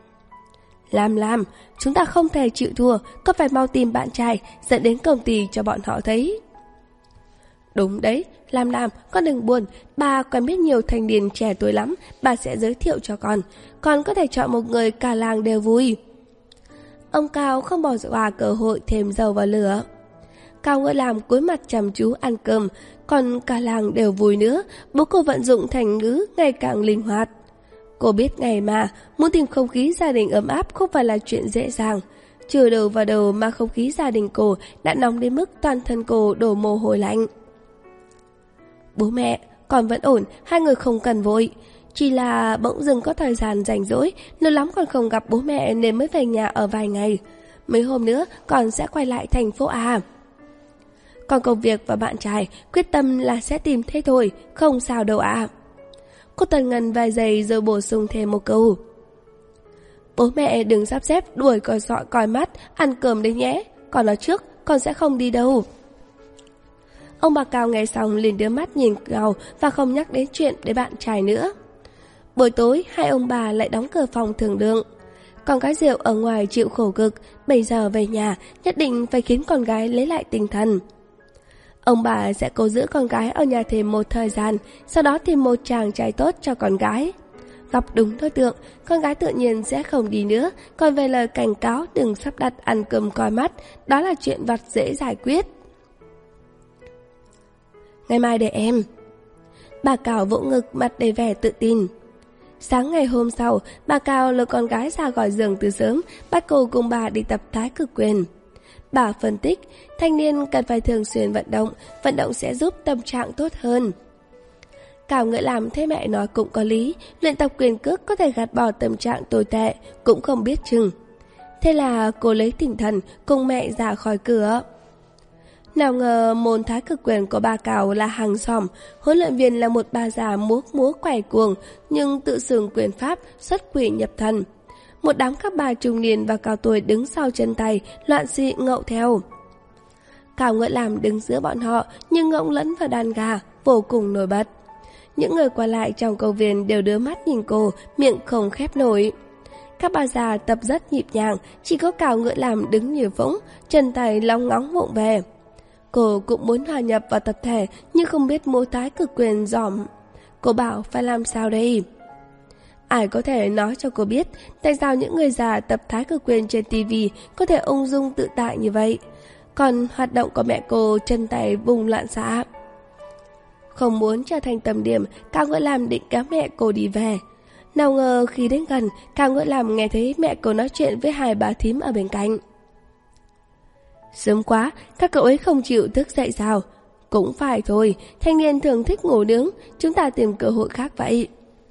Lam Lam, chúng ta không thể chịu thua, có phải mau tìm bạn trai, dẫn đến công ty cho bọn họ thấy. Đúng đấy, Lam Lam, con đừng buồn, bà quen biết nhiều thanh niên trẻ tuổi lắm, bà sẽ giới thiệu cho con. Con có thể chọn một người cả làng đều vui. Ông Cao không bỏ qua cơ hội thêm dầu vào lửa. Cao Ngựa Làm cúi mặt chăm chú ăn cơm, còn cả làng đều vui nữa, bố cô vận dụng thành ngữ ngày càng linh hoạt. Cô biết ngày mà, muốn tìm không khí gia đình ấm áp không phải là chuyện dễ dàng. Chưa đầu vào đầu mà không khí gia đình cô đã nóng đến mức toàn thân cô đổ mồ hôi lạnh. Bố mẹ, con vẫn ổn, hai người không cần vội. Chỉ là bỗng dưng có thời gian rảnh rỗi, lâu lắm còn không gặp bố mẹ nên mới về nhà ở vài ngày. Mấy hôm nữa con sẽ quay lại thành phố A. Còn công việc và bạn trai, quyết tâm là sẽ tìm thế thôi, không sao đâu ạ. Cô Tần ngần vài giây rồi bổ sung thêm một câu. Bố mẹ đừng sắp xếp đuổi coi sọi coi mắt, ăn cơm đấy nhé. Con nói trước, con sẽ không đi đâu. Ông bà Cao nghe xong liền đưa mắt nhìn nhau và không nhắc đến chuyện để bạn trai nữa. Buổi tối, hai ông bà lại đóng cửa phòng thương lượng. Con gái Diệu ở ngoài chịu khổ cực, bây giờ về nhà nhất định phải khiến con gái lấy lại tinh thần. Ông bà sẽ cố giữ con gái ở nhà thêm một thời gian, sau đó tìm một chàng trai tốt cho con gái. Gặp đúng đối tượng, con gái tự nhiên sẽ không đi nữa, còn về lời cảnh cáo đừng sắp đặt ăn cơm coi mắt, đó là chuyện vặt dễ giải quyết. Ngày mai để em. Bà Cao vỗ ngực mặt đầy vẻ tự tin. Sáng ngày hôm sau, bà Cao lôi con gái ra khỏi giường từ sớm, bắt cô cùng bà đi tập thái cực quyền. Bà phân tích, thanh niên cần phải thường xuyên vận động, vận động sẽ giúp tâm trạng tốt hơn. Cao Ngựa Làm thấy mẹ nói cũng có lý, luyện tập quyền cước có thể gạt bỏ tâm trạng tồi tệ, cũng không biết chừng. Thế là cô lấy tinh thần cùng mẹ ra khỏi cửa. Nào ngờ môn thái cực quyền của bà Cao là hàng xóm, huấn luyện viên là một bà già múa múa quẩy cuồng, nhưng tự xưng quyền pháp xuất quỷ nhập thần. Một đám các bà trung niên và cao tuổi đứng sau chân tay, loạn xị ngậu theo. Cao Ngựa Làm đứng giữa bọn họ, nhưng ngỗng lẫn vào đàn gà, vô cùng nổi bật. Những người qua lại trong công viên đều đưa mắt nhìn cô, miệng không khép nổi. Các bà già tập rất nhịp nhàng, chỉ có Cao Ngựa Làm đứng như vũng, chân tay long ngóng vụng về. Cô cũng muốn hòa nhập vào tập thể, nhưng không biết múa thái cực quyền giỏi. Cô bảo phải làm sao đây? Ai có thể nói cho cô biết tại sao những người già tập thái cực quyền trên tivi có thể ung dung tự tại như vậy, còn hoạt động của mẹ cô chân tay vùng loạn xạ. Không muốn trở thành tầm điểm, Cao Ngựa Làm định kéo mẹ cô đi về. Nào ngờ khi đến gần, Cao Ngựa Làm nghe thấy mẹ cô nói chuyện với hai bà thím ở bên cạnh. Sớm quá, các cậu ấy không chịu thức dậy sao? Cũng phải thôi, thanh niên thường thích ngủ nướng, chúng ta tìm cơ hội khác vậy.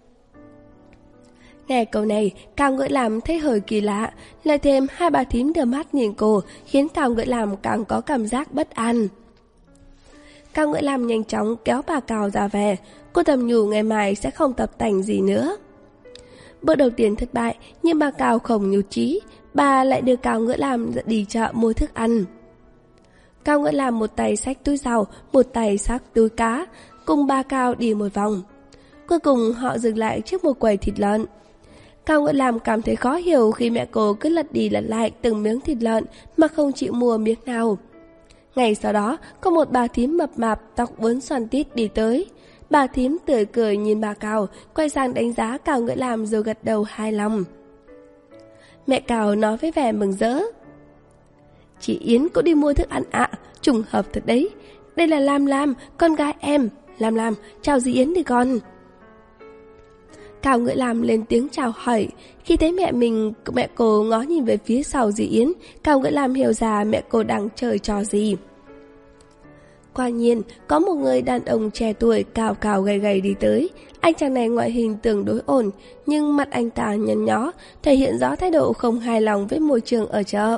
Nghe câu này, Cao Ngựa Làm thấy hơi kỳ lạ, lại thêm hai bà thím đưa mắt nhìn cô, khiến Cao Ngựa Làm càng có cảm giác bất an. Cao Ngựa Làm nhanh chóng kéo bà Cao ra về, cô thầm nhủ ngày mai sẽ không tập tành gì nữa. Bữa đầu tiên thất bại, nhưng bà Cao không nhụt chí, bà lại đưa Cao Ngựa Làm đi chợ mua thức ăn. Cao Ngựa Làm một tay xách túi rau, một tay xách túi cá, cùng bà Cao đi một vòng. Cuối cùng họ dừng lại trước một quầy thịt lợn. Cao Ngựa Làm cảm thấy khó hiểu khi mẹ cô cứ lật đi lật lại từng miếng thịt lợn mà không chịu mua miếng nào. Ngày sau đó, có một bà thím mập mạp tóc bướn xoăn tít đi tới. Bà thím tươi cười nhìn bà Cao, quay sang đánh giá Cao Ngựa Làm rồi gật đầu hài lòng. Mẹ Cao nói với vẻ mừng rỡ. Chị Yến cũng đi mua thức ăn ạ, à, trùng hợp thật đấy. Đây là Lam Lam, con gái em. Lam Lam, chào dì Yến đi con. Cao Ngựa Làm lên tiếng chào hỏi. Khi thấy mẹ mình, mẹ cô ngó nhìn về phía sau dì Yến, Cao Ngựa Làm hiểu ra mẹ cô đang chờ trò gì. Quả nhiên, có một người đàn ông trẻ tuổi cao cao gầy gầy đi tới. Anh chàng này ngoại hình tương đối ổn, nhưng mặt anh ta nhăn nhó, thể hiện rõ thái độ không hài lòng với môi trường ở chợ.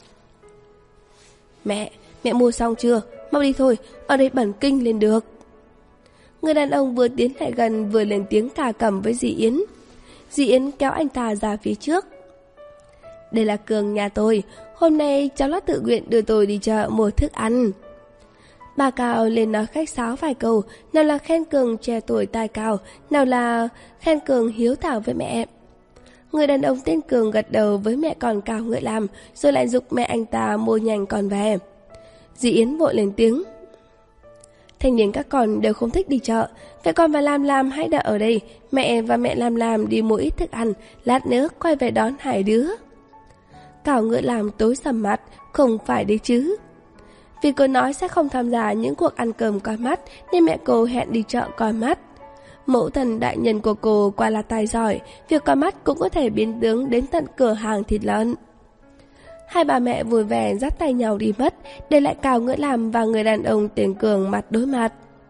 Mẹ, mẹ mua xong chưa? Mau đi thôi, ở đây bẩn kinh lên được. Người đàn ông vừa tiến lại gần vừa lên tiếng cà cẩm với dì Yến. Dì Yến kéo anh ta ra phía trước. Đây là Cường nhà tôi, hôm nay cháu nó tự nguyện đưa tôi đi chợ mua thức ăn. Bà Cao lên nói khách sáo vài câu, nào là khen Cường trẻ tuổi tài cao, nào là khen Cường hiếu thảo với mẹ. Người đàn ông tên Cường gật đầu với mẹ con Cao Ngựa Làm, rồi lại giục mẹ anh ta mua nhanh còn về. Dì Yến vội lên tiếng. thanh niên các con đều không thích đi chợ. Vậy con và Lam Lam hãy đợi ở đây, mẹ và mẹ Lam Lam đi mua ít thức ăn, lát nữa quay về đón hai đứa. Cảo Ngựa Lam tối sầm mặt, không phải đi chứ. Vì cô nói sẽ không tham gia những cuộc ăn cơm coi mắt, nên mẹ cô hẹn đi chợ coi mắt. Mẫu thần đại nhân của cô quả là tài giỏi, việc coi mắt cũng có thể biến tướng đến tận cửa hàng thịt lợn. Hai bà mẹ vui vẻ dắt tay nhau đi mất, để lại Cảo Ngựa Lam và người đàn ông tên Cường mặt đối mặt.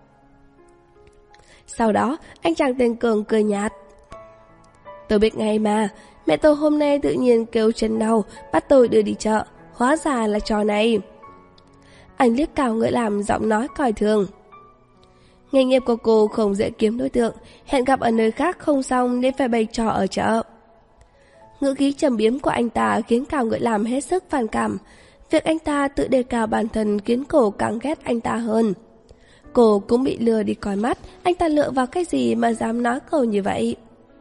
Sau đó, anh chàng tên Cường cười nhạt. Tôi biết ngay mà, mẹ tôi hôm nay tự nhiên kêu chân đau, bắt tôi đưa đi chợ, hóa ra là trò này. Anh liếc Cảo Ngựa Lam giọng nói coi thường. Nghề nghiệp của cô không dễ kiếm đối tượng, hẹn gặp ở nơi khác không xong nên phải bày trò ở chợ. Ngữ khí trầm biếm của anh ta khiến Cảo Ngựa Lam hết sức phản cảm. Việc anh ta tự đề cao bản thân khiến cô càng ghét anh ta hơn. Cô cũng bị lừa đi coi mắt, anh ta lựa vào cái gì mà dám nói câu như vậy.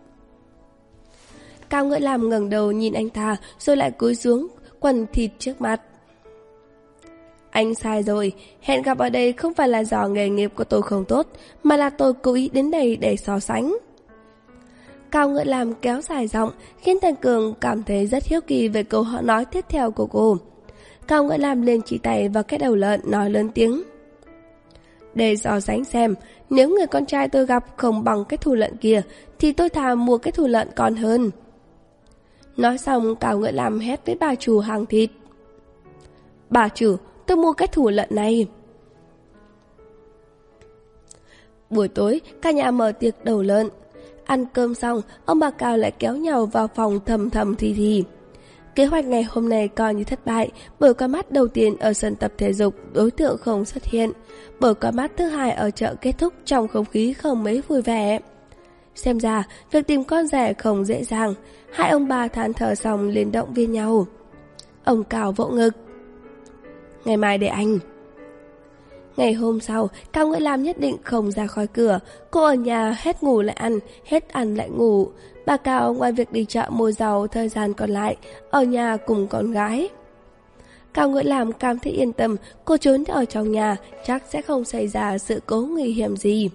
Cảo Ngựa Lam ngẩng đầu nhìn anh ta rồi lại cúi xuống quần thịt trước mặt. Anh sai rồi, hẹn gặp ở đây không phải là do nghề nghiệp của tôi không tốt, mà là tôi cố ý đến đây để so sánh. Cảo Ngựa Lam kéo dài giọng, khiến Tên Cường cảm thấy rất hiếu kỳ về câu họ nói tiếp theo của cô. Cảo Ngựa Lam lên chỉ tay vào cái đầu lợn nói lớn tiếng. Để so sánh xem, nếu người con trai tôi gặp không bằng cái thù lợn kia, thì tôi thà mua cái thù lợn còn hơn. Nói xong, Cảo Ngựa Lam hét với bà chủ hàng thịt. Bà chủ, tôi mua cái thù lợn này. Buổi tối, cả nhà mở tiệc đầu lợn. Ăn cơm xong, ông bà Cao lại kéo nhau vào phòng thầm thầm thì thì. Kế hoạch ngày hôm nay coi như thất bại, bởi coi mắt đầu tiên ở sân tập thể dục đối tượng không xuất hiện, bởi coi mắt thứ hai ở chợ kết thúc trong không khí không mấy vui vẻ. Xem ra, việc tìm con rể không dễ dàng, hai ông bà than thở xong liền động viên nhau. Ông Cao vỗ ngực. Ngày mai để anh. Ngày hôm sau, Cảo Ngựa Lam nhất định không ra khỏi cửa. Cô ở nhà hết ngủ lại ăn, hết ăn lại ngủ. Bà Cao ngoài việc đi chợ mua rau, thời gian còn lại ở nhà cùng con gái. Cảo Ngựa Lam cảm thấy yên tâm, cô trốn ở trong nhà chắc sẽ không xảy ra sự cố nguy hiểm gì.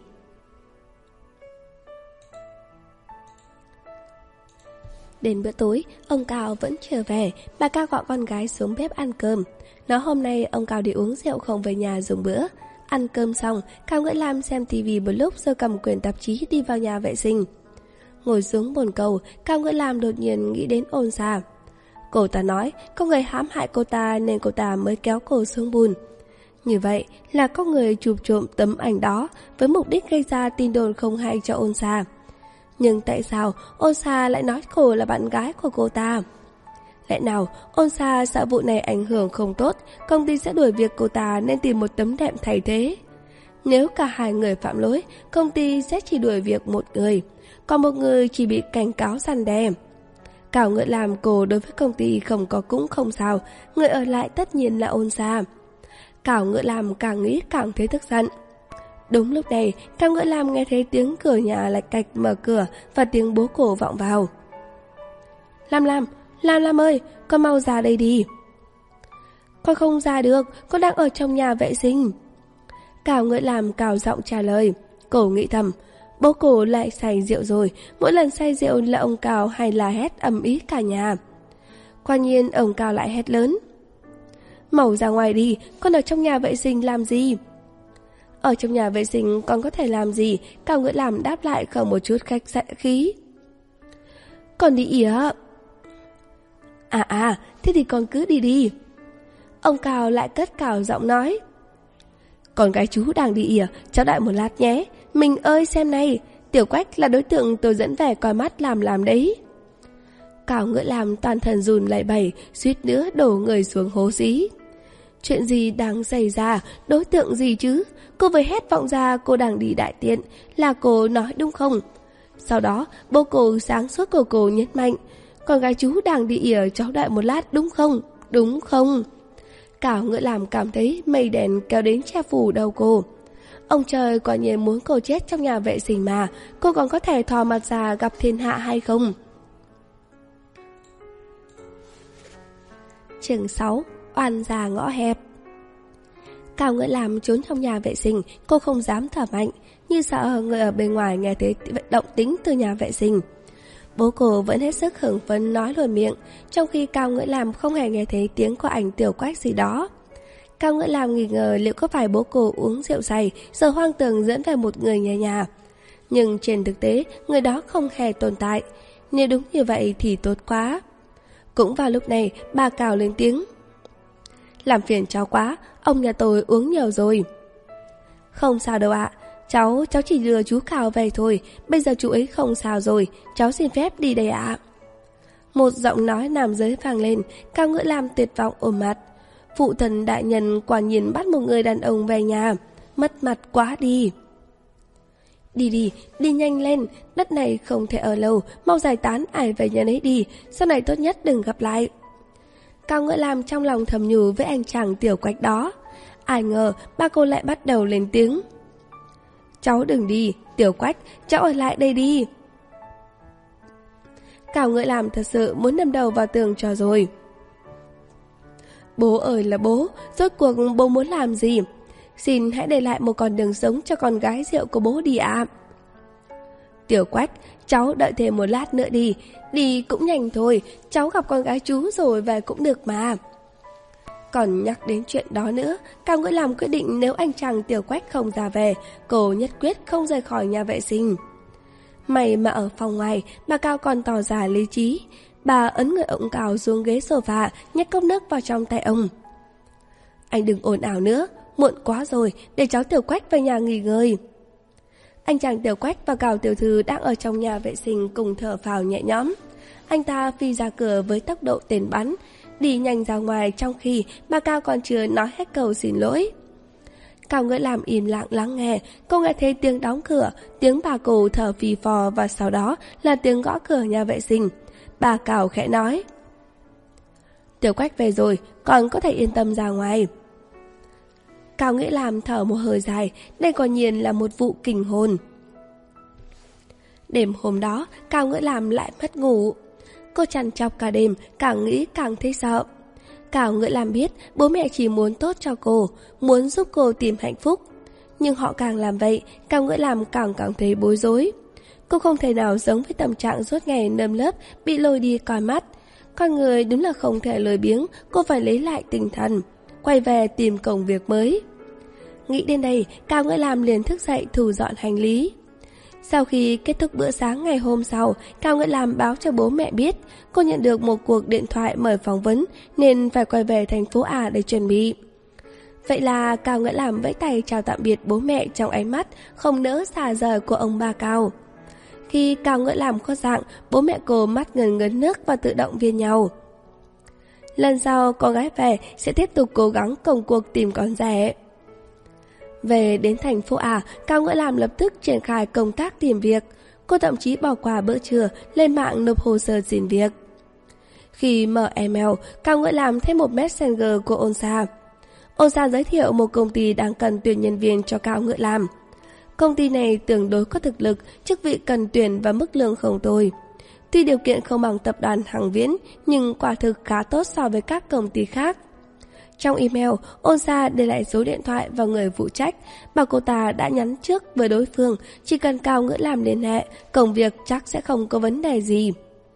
Đến bữa tối, ông Cao vẫn chưa về. Bà Cao gọi con gái xuống bếp ăn cơm. Nói hôm nay ông Cao đi uống rượu không về nhà dùng bữa. Ăn cơm xong, Cảo Ngựa Lam xem tivi một lúc rồi cầm quyển tạp chí đi vào nhà vệ sinh. Ngồi xuống bồn cầu, Cảo Ngựa Lam đột nhiên nghĩ đến Ôn Sa. Cô ta nói có người hãm hại cô ta nên cô ta mới kéo cô xuống bùn. Như vậy là có người chụp trộm tấm ảnh đó với mục đích gây ra tin đồn không hay cho Ôn Sa. Nhưng tại sao Ôn Sa lại nói cô là bạn gái của cô ta? Lẽ nào Ôn Sa sợ vụ này ảnh hưởng không tốt, công ty sẽ đuổi việc cô ta nên tìm một tấm đệm thay thế? Nếu cả hai người phạm lỗi, công ty sẽ chỉ đuổi việc một người, còn một người chỉ bị cảnh cáo răn đe. Cảo Ngựa Lam cô đối với công ty không có cũng không sao, người ở lại tất nhiên là Ôn Sa. Cảo Ngựa Lam càng nghĩ càng thấy tức giận. Đúng lúc này, Cảo Ngựa Lam nghe thấy tiếng cửa nhà lạch cạch mở cửa và tiếng bố cô vọng vào. Lam Lam, Lam Lam ơi, con mau ra đây đi. Con không ra được, con đang ở trong nhà vệ sinh. Cảo Ngựa Lam cào giọng trả lời. Cô nghĩ thầm, bố cô lại say rượu rồi, mỗi lần say rượu là ông Cào hay là hét ầm ĩ cả nhà. Quả nhiên ông Cào lại hét lớn. Mau ra ngoài đi, con ở trong nhà vệ sinh làm gì? Ở trong nhà vệ sinh con có thể làm gì? Cảo Ngựa Lam đáp lại không một chút khách khí. Con đi ỉa. À à, thế thì con cứ đi đi. Ông Cào lại cất cao giọng nói. Con gái chú đang đi ỉa, cháu đợi một lát nhé. Mình ơi xem này, Tiểu Quách là đối tượng tôi dẫn về coi mắt làm làm đấy. Cảo Ngựa Lam toàn thân run lẩy bẩy, suýt nữa đổ người xuống hố xí. Chuyện gì đang xảy ra, đối tượng gì chứ? Cô vừa hét vọng ra cô đang đi đại tiện, là cô nói đúng không? Sau đó bố cô sáng suốt của cô nhấn mạnh, con gái chú đang đi ỉa, cháu đợi một lát đúng không? Đúng không? Cảo Ngựa Lam cảm thấy mây đèn kéo đến che phủ đầu cô. Ông trời quả nhiên muốn cô chết trong nhà vệ sinh mà, cô còn có thể thò mặt ra gặp thiên hạ hay không? Chương sáu. Oan gia ngõ hẹp. Cao Ngữ Lam trốn trong nhà vệ sinh, cô không dám thở mạnh, như sợ người ở bên ngoài nghe thấy động tĩnh từ nhà vệ sinh. Bố cô vẫn hết sức hưng phấn nói luôn miệng, trong khi Cao Ngữ Lam không hề nghe thấy tiếng của ảnh Tiểu Quách gì đó. Cao Ngữ Lam nghi ngờ liệu có phải bố cô uống rượu say, giờ hoang tưởng dẫn về một người nhà nhà. Nhưng trên thực tế, người đó không hề tồn tại. Nếu đúng như vậy thì tốt quá. Cũng vào lúc này, bà Cao lên tiếng. Làm phiền cháu quá, ông nhà tôi uống nhiều rồi. Không sao đâu ạ, cháu, cháu chỉ lừa chú Cao về thôi, bây giờ chú ấy không sao rồi, cháu xin phép đi đây ạ. Một giọng nói nam giới vang lên, Cao Ngữ Lam tuyệt vọng ôm mặt. Phụ thần đại nhân quả nhiên bắt một người đàn ông về nhà, mất mặt quá đi. Đi đi, đi nhanh lên, đất này không thể ở lâu, mau giải tán ai về nhà nấy đi, sau này tốt nhất đừng gặp lại. Cao Ngữ Lam trong lòng thầm nhủ với anh chàng Tiểu Quách đó. Ai ngờ ba cô lại bắt đầu lên tiếng. Cháu đừng đi, Tiểu Quách, cháu ở lại đây đi. Cao Ngữ Lam thật sự muốn đâm đầu vào tường cho rồi. Bố ơi là bố, rốt cuộc bố muốn làm gì? Xin hãy để lại một con đường sống cho con gái rượu của bố đi ạ. Tiểu Quách, cháu đợi thêm một lát nữa đi, đi cũng nhanh thôi, cháu gặp con gái chú rồi về cũng được mà. Còn nhắc đến chuyện đó nữa, Cao Ngữ Lam quyết định nếu anh chàng Tiểu Quách không ra về, cô nhất quyết không rời khỏi nhà vệ sinh. May mà ở phòng ngoài, bà Cao còn tỏ ra lý trí. Bà ấn người ông Cao xuống ghế sofa, nhét cốc nước vào trong tay ông. Anh đừng ồn ào nữa, muộn quá rồi, để cháu Tiểu Quách về nhà nghỉ ngơi. Anh chàng Tiểu Quách và Cao tiểu thư đang ở trong nhà vệ sinh cùng thở phào nhẹ nhõm. Anh ta phi ra cửa với tốc độ tên bắn, đi nhanh ra ngoài trong khi bà Cao còn chưa nói hết câu xin lỗi. Cao Ngữ Lam im lặng lắng nghe, cô nghe thấy tiếng đóng cửa, tiếng bà cô thở phì phò và sau đó là tiếng gõ cửa nhà vệ sinh. Bà Cao khẽ nói. Tiểu Quách về rồi, con có thể yên tâm ra ngoài. Cao Ngữ Lam thở một hơi dài, đây quả nhiên là một vụ kinh hồn. Đêm hôm đó, Cao Ngữ Lam lại mất ngủ. Cô trằn trọc cả đêm, càng nghĩ càng thấy sợ. Cao Ngữ Lam biết bố mẹ chỉ muốn tốt cho cô, muốn giúp cô tìm hạnh phúc. Nhưng họ càng làm vậy, Cao Ngữ Lam càng cảm thấy bối rối. Cô không thể nào giống với tâm trạng suốt ngày nơm lớp, bị lôi đi coi mắt. Con người đúng là không thể lười biếng, cô phải lấy lại tinh thần, quay về tìm công việc mới. Nghĩ đến đây, Cao Ngữ Lam liền thức dậy thu dọn hành lý. Sau khi kết thúc bữa sáng ngày hôm sau, Cao Ngữ Lam báo cho bố mẹ biết cô nhận được một cuộc điện thoại mời phỏng vấn nên phải quay về thành phố A để chuẩn bị. Vậy là Cao Ngữ Lam vẫy tay chào tạm biệt bố mẹ trong ánh mắt không nỡ xa rời của ông bà Cao. Khi Cao Ngữ Lam khuất dạng, bố mẹ cô mắt ngấn ngấn nước và tự động viên nhau. Lần sau con gái về sẽ tiếp tục cố gắng công cuộc tìm con rể. Về đến thành phố A, Cao Ngữ Lam lập tức triển khai công tác tìm việc. Cô thậm chí bỏ qua bữa trưa, lên mạng nộp hồ sơ xin việc. Khi mở email, Cao Ngữ Lam thấy một messenger của Onsa. Onsa giới thiệu một công ty đang cần tuyển nhân viên cho Cao Ngữ Lam. Công ty này tương đối có thực lực, chức vị cần tuyển và mức lương không tồi. Tuy điều kiện không bằng tập đoàn Hằng Viễn, nhưng quả thực khá tốt so với các công ty khác. Trong email, Onsa để lại số điện thoại và người phụ trách, bảo cô ta đã nhắn trước với đối phương, chỉ cần Cao Ngữ Lam liên hệ, công việc chắc sẽ không có vấn đề gì.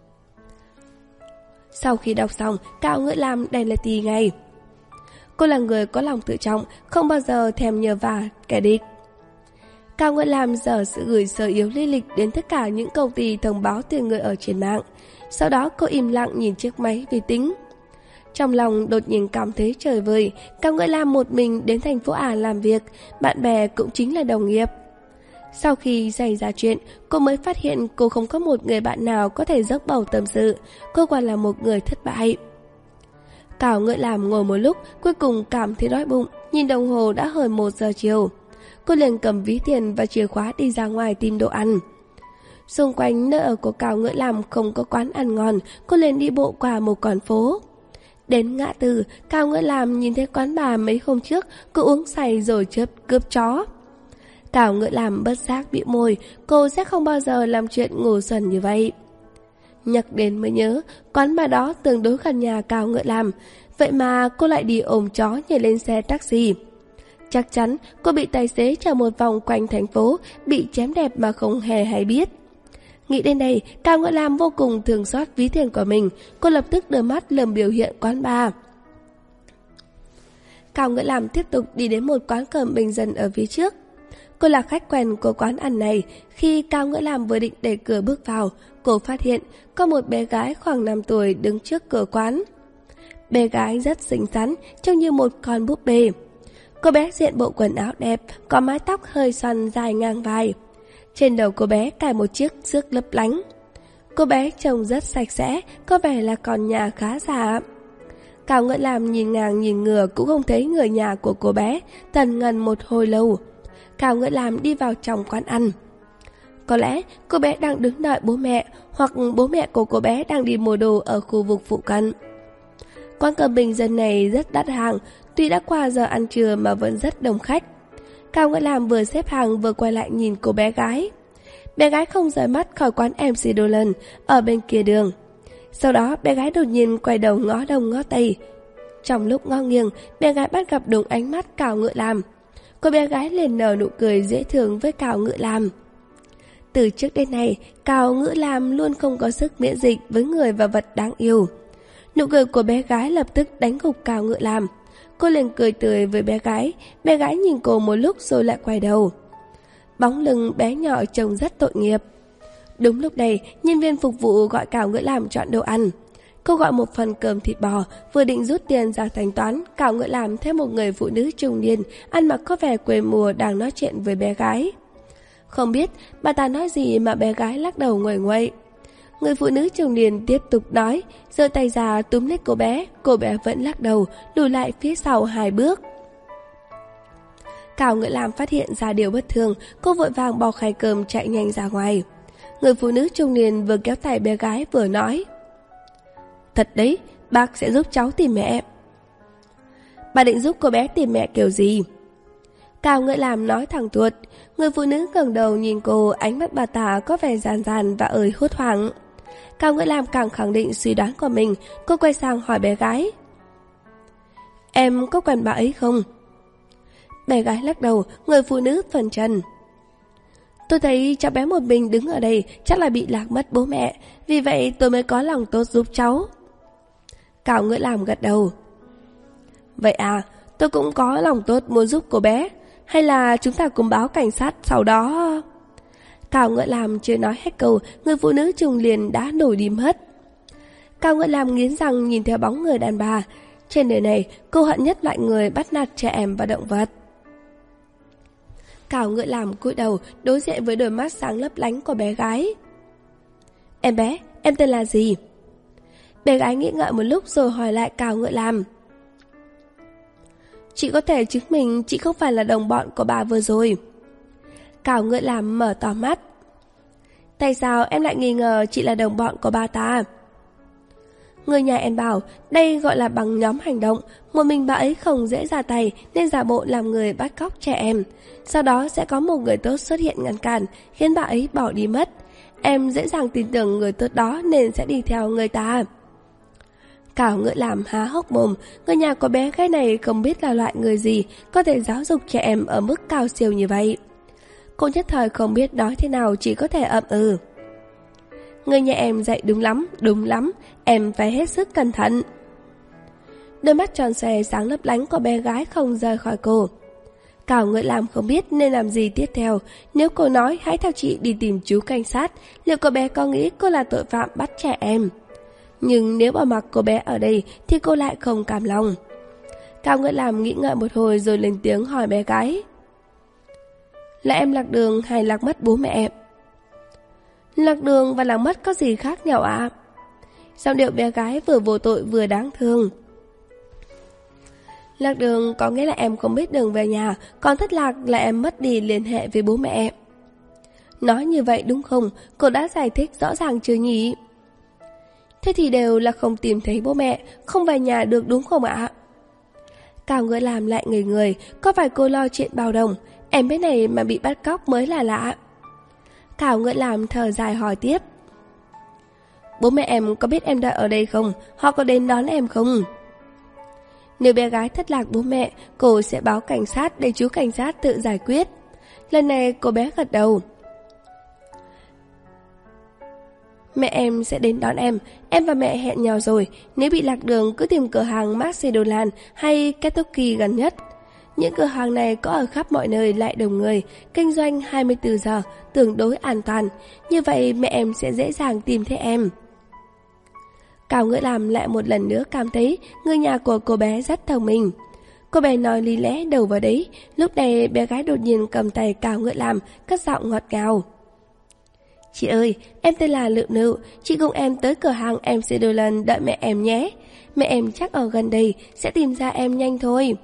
Sau khi đọc xong, Cao Ngữ Lam đành là tì ngay. Cô là người có lòng tự trọng, không bao giờ thèm nhờ vả kẻ địch. Cao Ngữ Lam giờ sự gửi sơ yếu lý lịch đến tất cả những công ty thông báo tuyển người ở trên mạng. Sau đó cô im lặng nhìn chiếc máy vi tính. Trong lòng đột nhiên cảm thấy trời vời, Cao Ngữ Lam một mình đến thành phố A làm việc, bạn bè cũng chính là đồng nghiệp. Sau khi xảy ra chuyện, cô mới phát hiện cô không có một người bạn nào có thể dốc bầu tâm sự, cô quả là một người thất bại. Cao Ngữ Lam ngồi một lúc, cuối cùng cảm thấy đói bụng, nhìn đồng hồ đã hơn một giờ chiều. Cô liền cầm ví tiền và chìa khóa đi ra ngoài tìm đồ ăn. Xung quanh nơi ở của Cao Ngữ Lam không có quán ăn ngon, cô liền đi bộ qua một con phố. Đến ngã tư, Cao Ngữ Lam nhìn thấy quán bà mấy hôm trước, cô uống say rồi chớp cướp chó. Cao Ngữ Lam bất giác bĩu môi, cô sẽ không bao giờ làm chuyện ngu xuẩn như vậy. Nhắc đến mới nhớ, quán bà đó tương đối gần nhà Cao Ngữ Lam, vậy mà cô lại đi ôm chó nhảy lên xe taxi. Chắc chắn cô bị tài xế chở một vòng quanh thành phố, bị chém đẹp mà không hề hay biết. Nghĩ đến đây, Cao Ngựa Lam vô cùng thương xót ví tiền của mình. Cô lập tức đưa mắt lườm biểu hiện quán bar. Cao Ngựa Lam tiếp tục đi đến một quán cơm bình dân ở phía trước. Cô là khách quen của quán ăn này. Khi Cao Ngựa Lam vừa định đẩy cửa bước vào, cô phát hiện có một bé gái khoảng năm tuổi đứng trước cửa quán. Bé gái rất xinh xắn, trông như một con búp bê. Cô bé diện bộ quần áo đẹp, có mái tóc hơi xoăn dài ngang vai. Trên đầu cô bé cài một chiếc rước lấp lánh. Cô bé trông rất sạch sẽ, có vẻ là con nhà khá giả. Cao Ngựa Lam nhìn ngang nhìn ngửa cũng không thấy người nhà của cô bé, tần ngần một hồi lâu. Cao Ngựa Lam đi vào trong quán ăn. Có lẽ cô bé đang đứng đợi bố mẹ, hoặc bố mẹ của cô bé đang đi mua đồ ở khu vực phụ cận. Quán cơm bình dân này rất đắt hàng, tuy đã qua giờ ăn trưa mà vẫn rất đông khách. Cao Ngựa Lam vừa xếp hàng vừa quay lại nhìn cô bé gái. Bé gái không rời mắt khỏi quán em xê Dolan ở bên kia đường. Sau đó bé gái đột nhiên quay đầu ngó đông ngó tây. Trong lúc ngó nghiêng, bé gái bắt gặp đúng ánh mắt Cao Ngựa Lam. Cô bé gái liền nở nụ cười dễ thương với Cao Ngựa Lam. Từ trước đến nay, Cao Ngựa Lam luôn không có sức miễn dịch với người và vật đáng yêu. Nụ cười của bé gái lập tức đánh gục Cao Ngựa Lam. Cô liền cười tươi với bé gái. Bé gái nhìn cô một lúc rồi lại quay đầu. Bóng lưng bé nhỏ trông rất tội nghiệp. Đúng lúc này, nhân viên phục vụ gọi Cao Ngựa Lam chọn đồ ăn. Cô gọi một phần cơm thịt bò, vừa định rút tiền ra thanh toán, Cao Ngựa Lam thấy một người phụ nữ trung niên ăn mặc có vẻ quê mùa đang nói chuyện với bé gái. Không biết bà ta nói gì mà bé gái lắc đầu nguậy nguậy. Người phụ nữ trung niên tiếp tục nói, giơ tay ra túm lấy cô bé. Cô bé vẫn lắc đầu, lùi lại phía sau hai bước. Cao Ngựa Lam phát hiện ra điều bất thường, cô vội vàng bỏ khay cơm chạy nhanh ra ngoài. Người phụ nữ trung niên vừa kéo tay bé gái vừa nói, thật đấy, bác sẽ giúp cháu tìm mẹ. Bà định giúp cô bé tìm mẹ kiểu gì? Cao Ngựa Lam nói thẳng tuột. Người phụ nữ ngẩng đầu nhìn cô, ánh mắt bà ta có vẻ giàn giàn và ơi hốt hoảng. Cao Ngựa Lam càng khẳng định suy đoán của mình. Cô quay sang hỏi bé gái, em có quen bà ấy không? Bé gái lắc đầu. Người phụ nữ phần trần, tôi thấy cháu bé một mình đứng ở đây, chắc là bị lạc mất bố mẹ, vì vậy tôi mới có lòng tốt giúp cháu. Cao Ngựa Lam gật đầu. Vậy à, tôi cũng có lòng tốt muốn giúp cô bé. Hay là chúng ta cùng báo cảnh sát sau đó? Cao Ngựa Lam chưa nói hết câu, người phụ nữ trung liền đã nổi đi mất. Cao Ngựa Lam nghiến răng nhìn theo bóng người đàn bà. Trên đời này, cô hận nhất loại người bắt nạt trẻ em và động vật. Cao Ngựa Lam cúi đầu đối diện với đôi mắt sáng lấp lánh của bé gái. Em bé, em tên là gì? Bé gái nghĩ ngợi một lúc rồi hỏi lại Cao Ngựa Lam. Chị có thể chứng minh chị không phải là đồng bọn của bà vừa rồi. Cao Ngựa Lam mở to mắt. Tại sao em lại nghi ngờ chị là đồng bọn của bà ta? Người nhà em bảo đây gọi là bằng nhóm hành động. Một mình bà ấy không dễ ra tay nên giả bộ làm người bắt cóc trẻ em. Sau đó sẽ có một người tốt xuất hiện ngăn cản, khiến bà ấy bỏ đi mất. Em dễ dàng tin tưởng người tốt đó nên sẽ đi theo người ta. Cao Ngựa Lam há hốc mồm. Người nhà của bé gái này không biết là loại người gì có thể giáo dục trẻ em ở mức cao siêu như vậy. Cô nhất thời không biết nói thế nào, chỉ có thể ậm ừ. Người nhà em dạy đúng lắm, đúng lắm, em phải hết sức cẩn thận. Đôi mắt tròn xoe sáng lấp lánh của bé gái không rời khỏi cô. Cao Ngựa Lam không biết nên làm gì tiếp theo. Nếu cô nói hãy theo chị đi tìm chú cảnh sát, liệu cô bé có nghĩ cô là tội phạm bắt trẻ em? Nhưng nếu bỏ mặc cô bé ở đây thì cô lại không cam lòng. Cao Ngựa Lam nghĩ ngợi một hồi rồi lên tiếng hỏi bé gái, là em lạc đường hay lạc mất bố mẹ? Lạc đường và lạc mất có gì khác nhau ạ? À? Giọng điệu bé gái vừa vô tội vừa đáng thương. Lạc đường có nghĩa là em không biết đường về nhà, còn thất lạc là em mất đi liên hệ với bố mẹ. Nói như vậy đúng không? Cô đã giải thích rõ ràng chưa nhỉ? Thế thì đều là không tìm thấy bố mẹ, không về nhà được đúng không ạ? Cao Ngựa Lam lại ngây người. Có phải cô lo chuyện bao đồng? Em bé này mà bị bắt cóc mới là lạ. Cao Ngựa Lam thở dài hỏi tiếp, bố mẹ em có biết em đã ở đây không? Họ có đến đón em không? Nếu bé gái thất lạc bố mẹ, cô sẽ báo cảnh sát để chú cảnh sát tự giải quyết. Lần này cô bé gật đầu. Mẹ em sẽ đến đón em. Em và mẹ hẹn nhau rồi. Nếu bị lạc đường cứ tìm cửa hàng McDonald's hay Kentucky gần nhất. Những cửa hàng này có ở khắp mọi nơi, lại đông người, kinh doanh hai mươi bốn giờ, tương đối an toàn. Như vậy mẹ em sẽ dễ dàng tìm thấy em. Cao Ngữ Lam lại một lần nữa cảm thấy người nhà của cô bé rất thông minh. Cô bé nói lý lẽ đầu vào đấy. Lúc này bé gái đột nhiên cầm tay Cao Ngữ Lam, cất giọng ngọt ngào. Chị ơi, em tên là Lựu Lựu. Chị cùng em tới cửa hàng em xê Dolan đợi mẹ em nhé. Mẹ em chắc ở gần đây, sẽ tìm ra em nhanh thôi.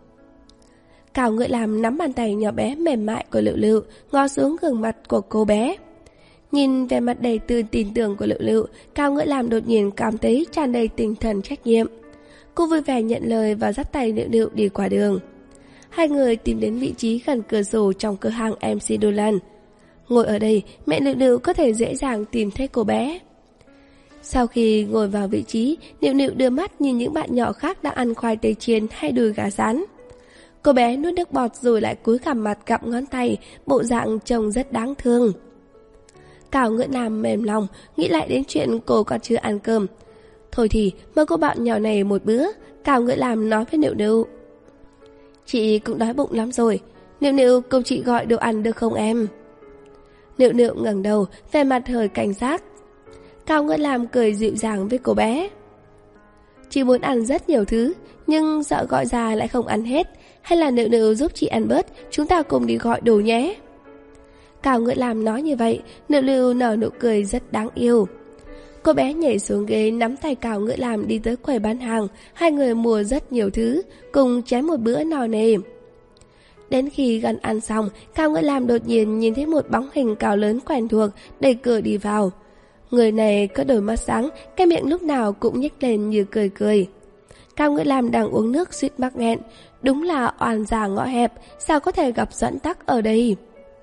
Cao Ngữ Lam nắm bàn tay nhỏ bé mềm mại của Lựu Lựu, ngó xuống gương mặt của cô bé. Nhìn vẻ mặt đầy tư tin tưởng của Lựu Lựu, Cao Ngữ Lam đột nhiên cảm thấy tràn đầy tinh thần trách nhiệm. Cô vui vẻ nhận lời và dắt tay Lựu Lựu đi qua đường. Hai người tìm đến vị trí gần cửa sổ trong cửa hàng em xê Dolan. Ngồi ở đây, mẹ Lựu Lựu có thể dễ dàng tìm thấy cô bé. Sau khi ngồi vào vị trí, Lựu Lựu đưa mắt nhìn những bạn nhỏ khác đang ăn khoai tây chiên hay đùi gà rán. Cô bé nuốt nước bọt rồi lại cúi gằm mặt gặm ngón tay, bộ dạng trông rất đáng thương. Cao Ngữ Lam mềm lòng, nghĩ lại đến chuyện cô còn chưa ăn cơm. Thôi thì mời cô bạn nhỏ này một bữa. Cao Ngữ Lam nói với Lựu Lựu. Chị cũng đói bụng lắm rồi. Lựu Lựu cùng chị gọi đồ ăn được không em? Lựu Lựu ngẩng đầu, vẻ mặt hơi cảnh giác. Cao Ngữ Lam cười dịu dàng với cô bé. Chị muốn ăn rất nhiều thứ, nhưng sợ gọi ra lại không ăn hết. Hay là Lựu Lựu giúp chị ăn bớt, chúng ta cùng đi gọi đồ nhé. Cao Ngữ Lam nói như vậy, Lựu Lựu nở nụ cười rất đáng yêu. Cô bé nhảy xuống ghế nắm tay Cao Ngữ Lam đi tới quầy bán hàng. Hai người mua rất nhiều thứ, cùng chén một bữa no nê. Đến khi gần ăn xong, Cao Ngữ Lam đột nhiên nhìn thấy một bóng hình cao lớn quen thuộc đẩy cửa đi vào. Người này có đôi mắt sáng, cái miệng lúc nào cũng nhếch lên như cười cười. Cao Ngữ Lam đang uống nước suýt mắc nghẹn. Đúng là oan gia ngõ hẹp, sao có thể gặp Doãn Tắc ở đây?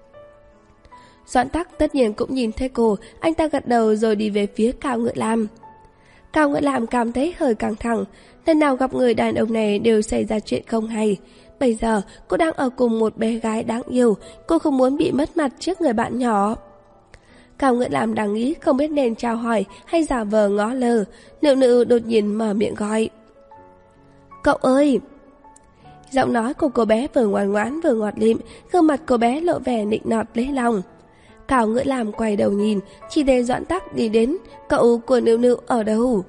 Doãn Tắc tất nhiên cũng nhìn thấy cô, anh ta gật đầu rồi đi về phía Cao Ngữ Lam. Cao Ngữ Lam cảm thấy hơi căng thẳng, lần nào gặp người đàn ông này đều xảy ra chuyện không hay. Bây giờ cô đang ở cùng một bé gái đáng yêu, cô không muốn bị mất mặt trước người bạn nhỏ. Cao Ngữ Lam đang nghĩ không biết nên chào hỏi hay giả vờ ngó lơ. Lựu Lựu đột nhiên mở miệng gọi. Cậu ơi! Giọng nói của cô bé vừa ngoan ngoãn vừa ngọt lịm, gương mặt cô bé lộ vẻ nịnh nọt lấy lòng. Cao Ngữ Lam quay đầu nhìn, chỉ thấy Doãn Tắc đi đến. Cậu của Lựu Lựu ở đâu?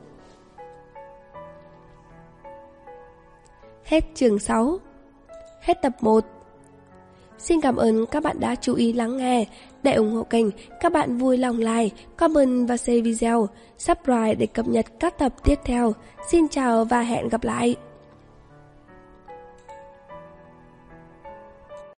Hết chương sáu. Hết tập một. Xin cảm ơn các bạn đã chú ý lắng nghe. Để ủng hộ kênh, các bạn vui lòng like, comment và share video, subscribe để cập nhật các tập tiếp theo. Xin chào và hẹn gặp lại.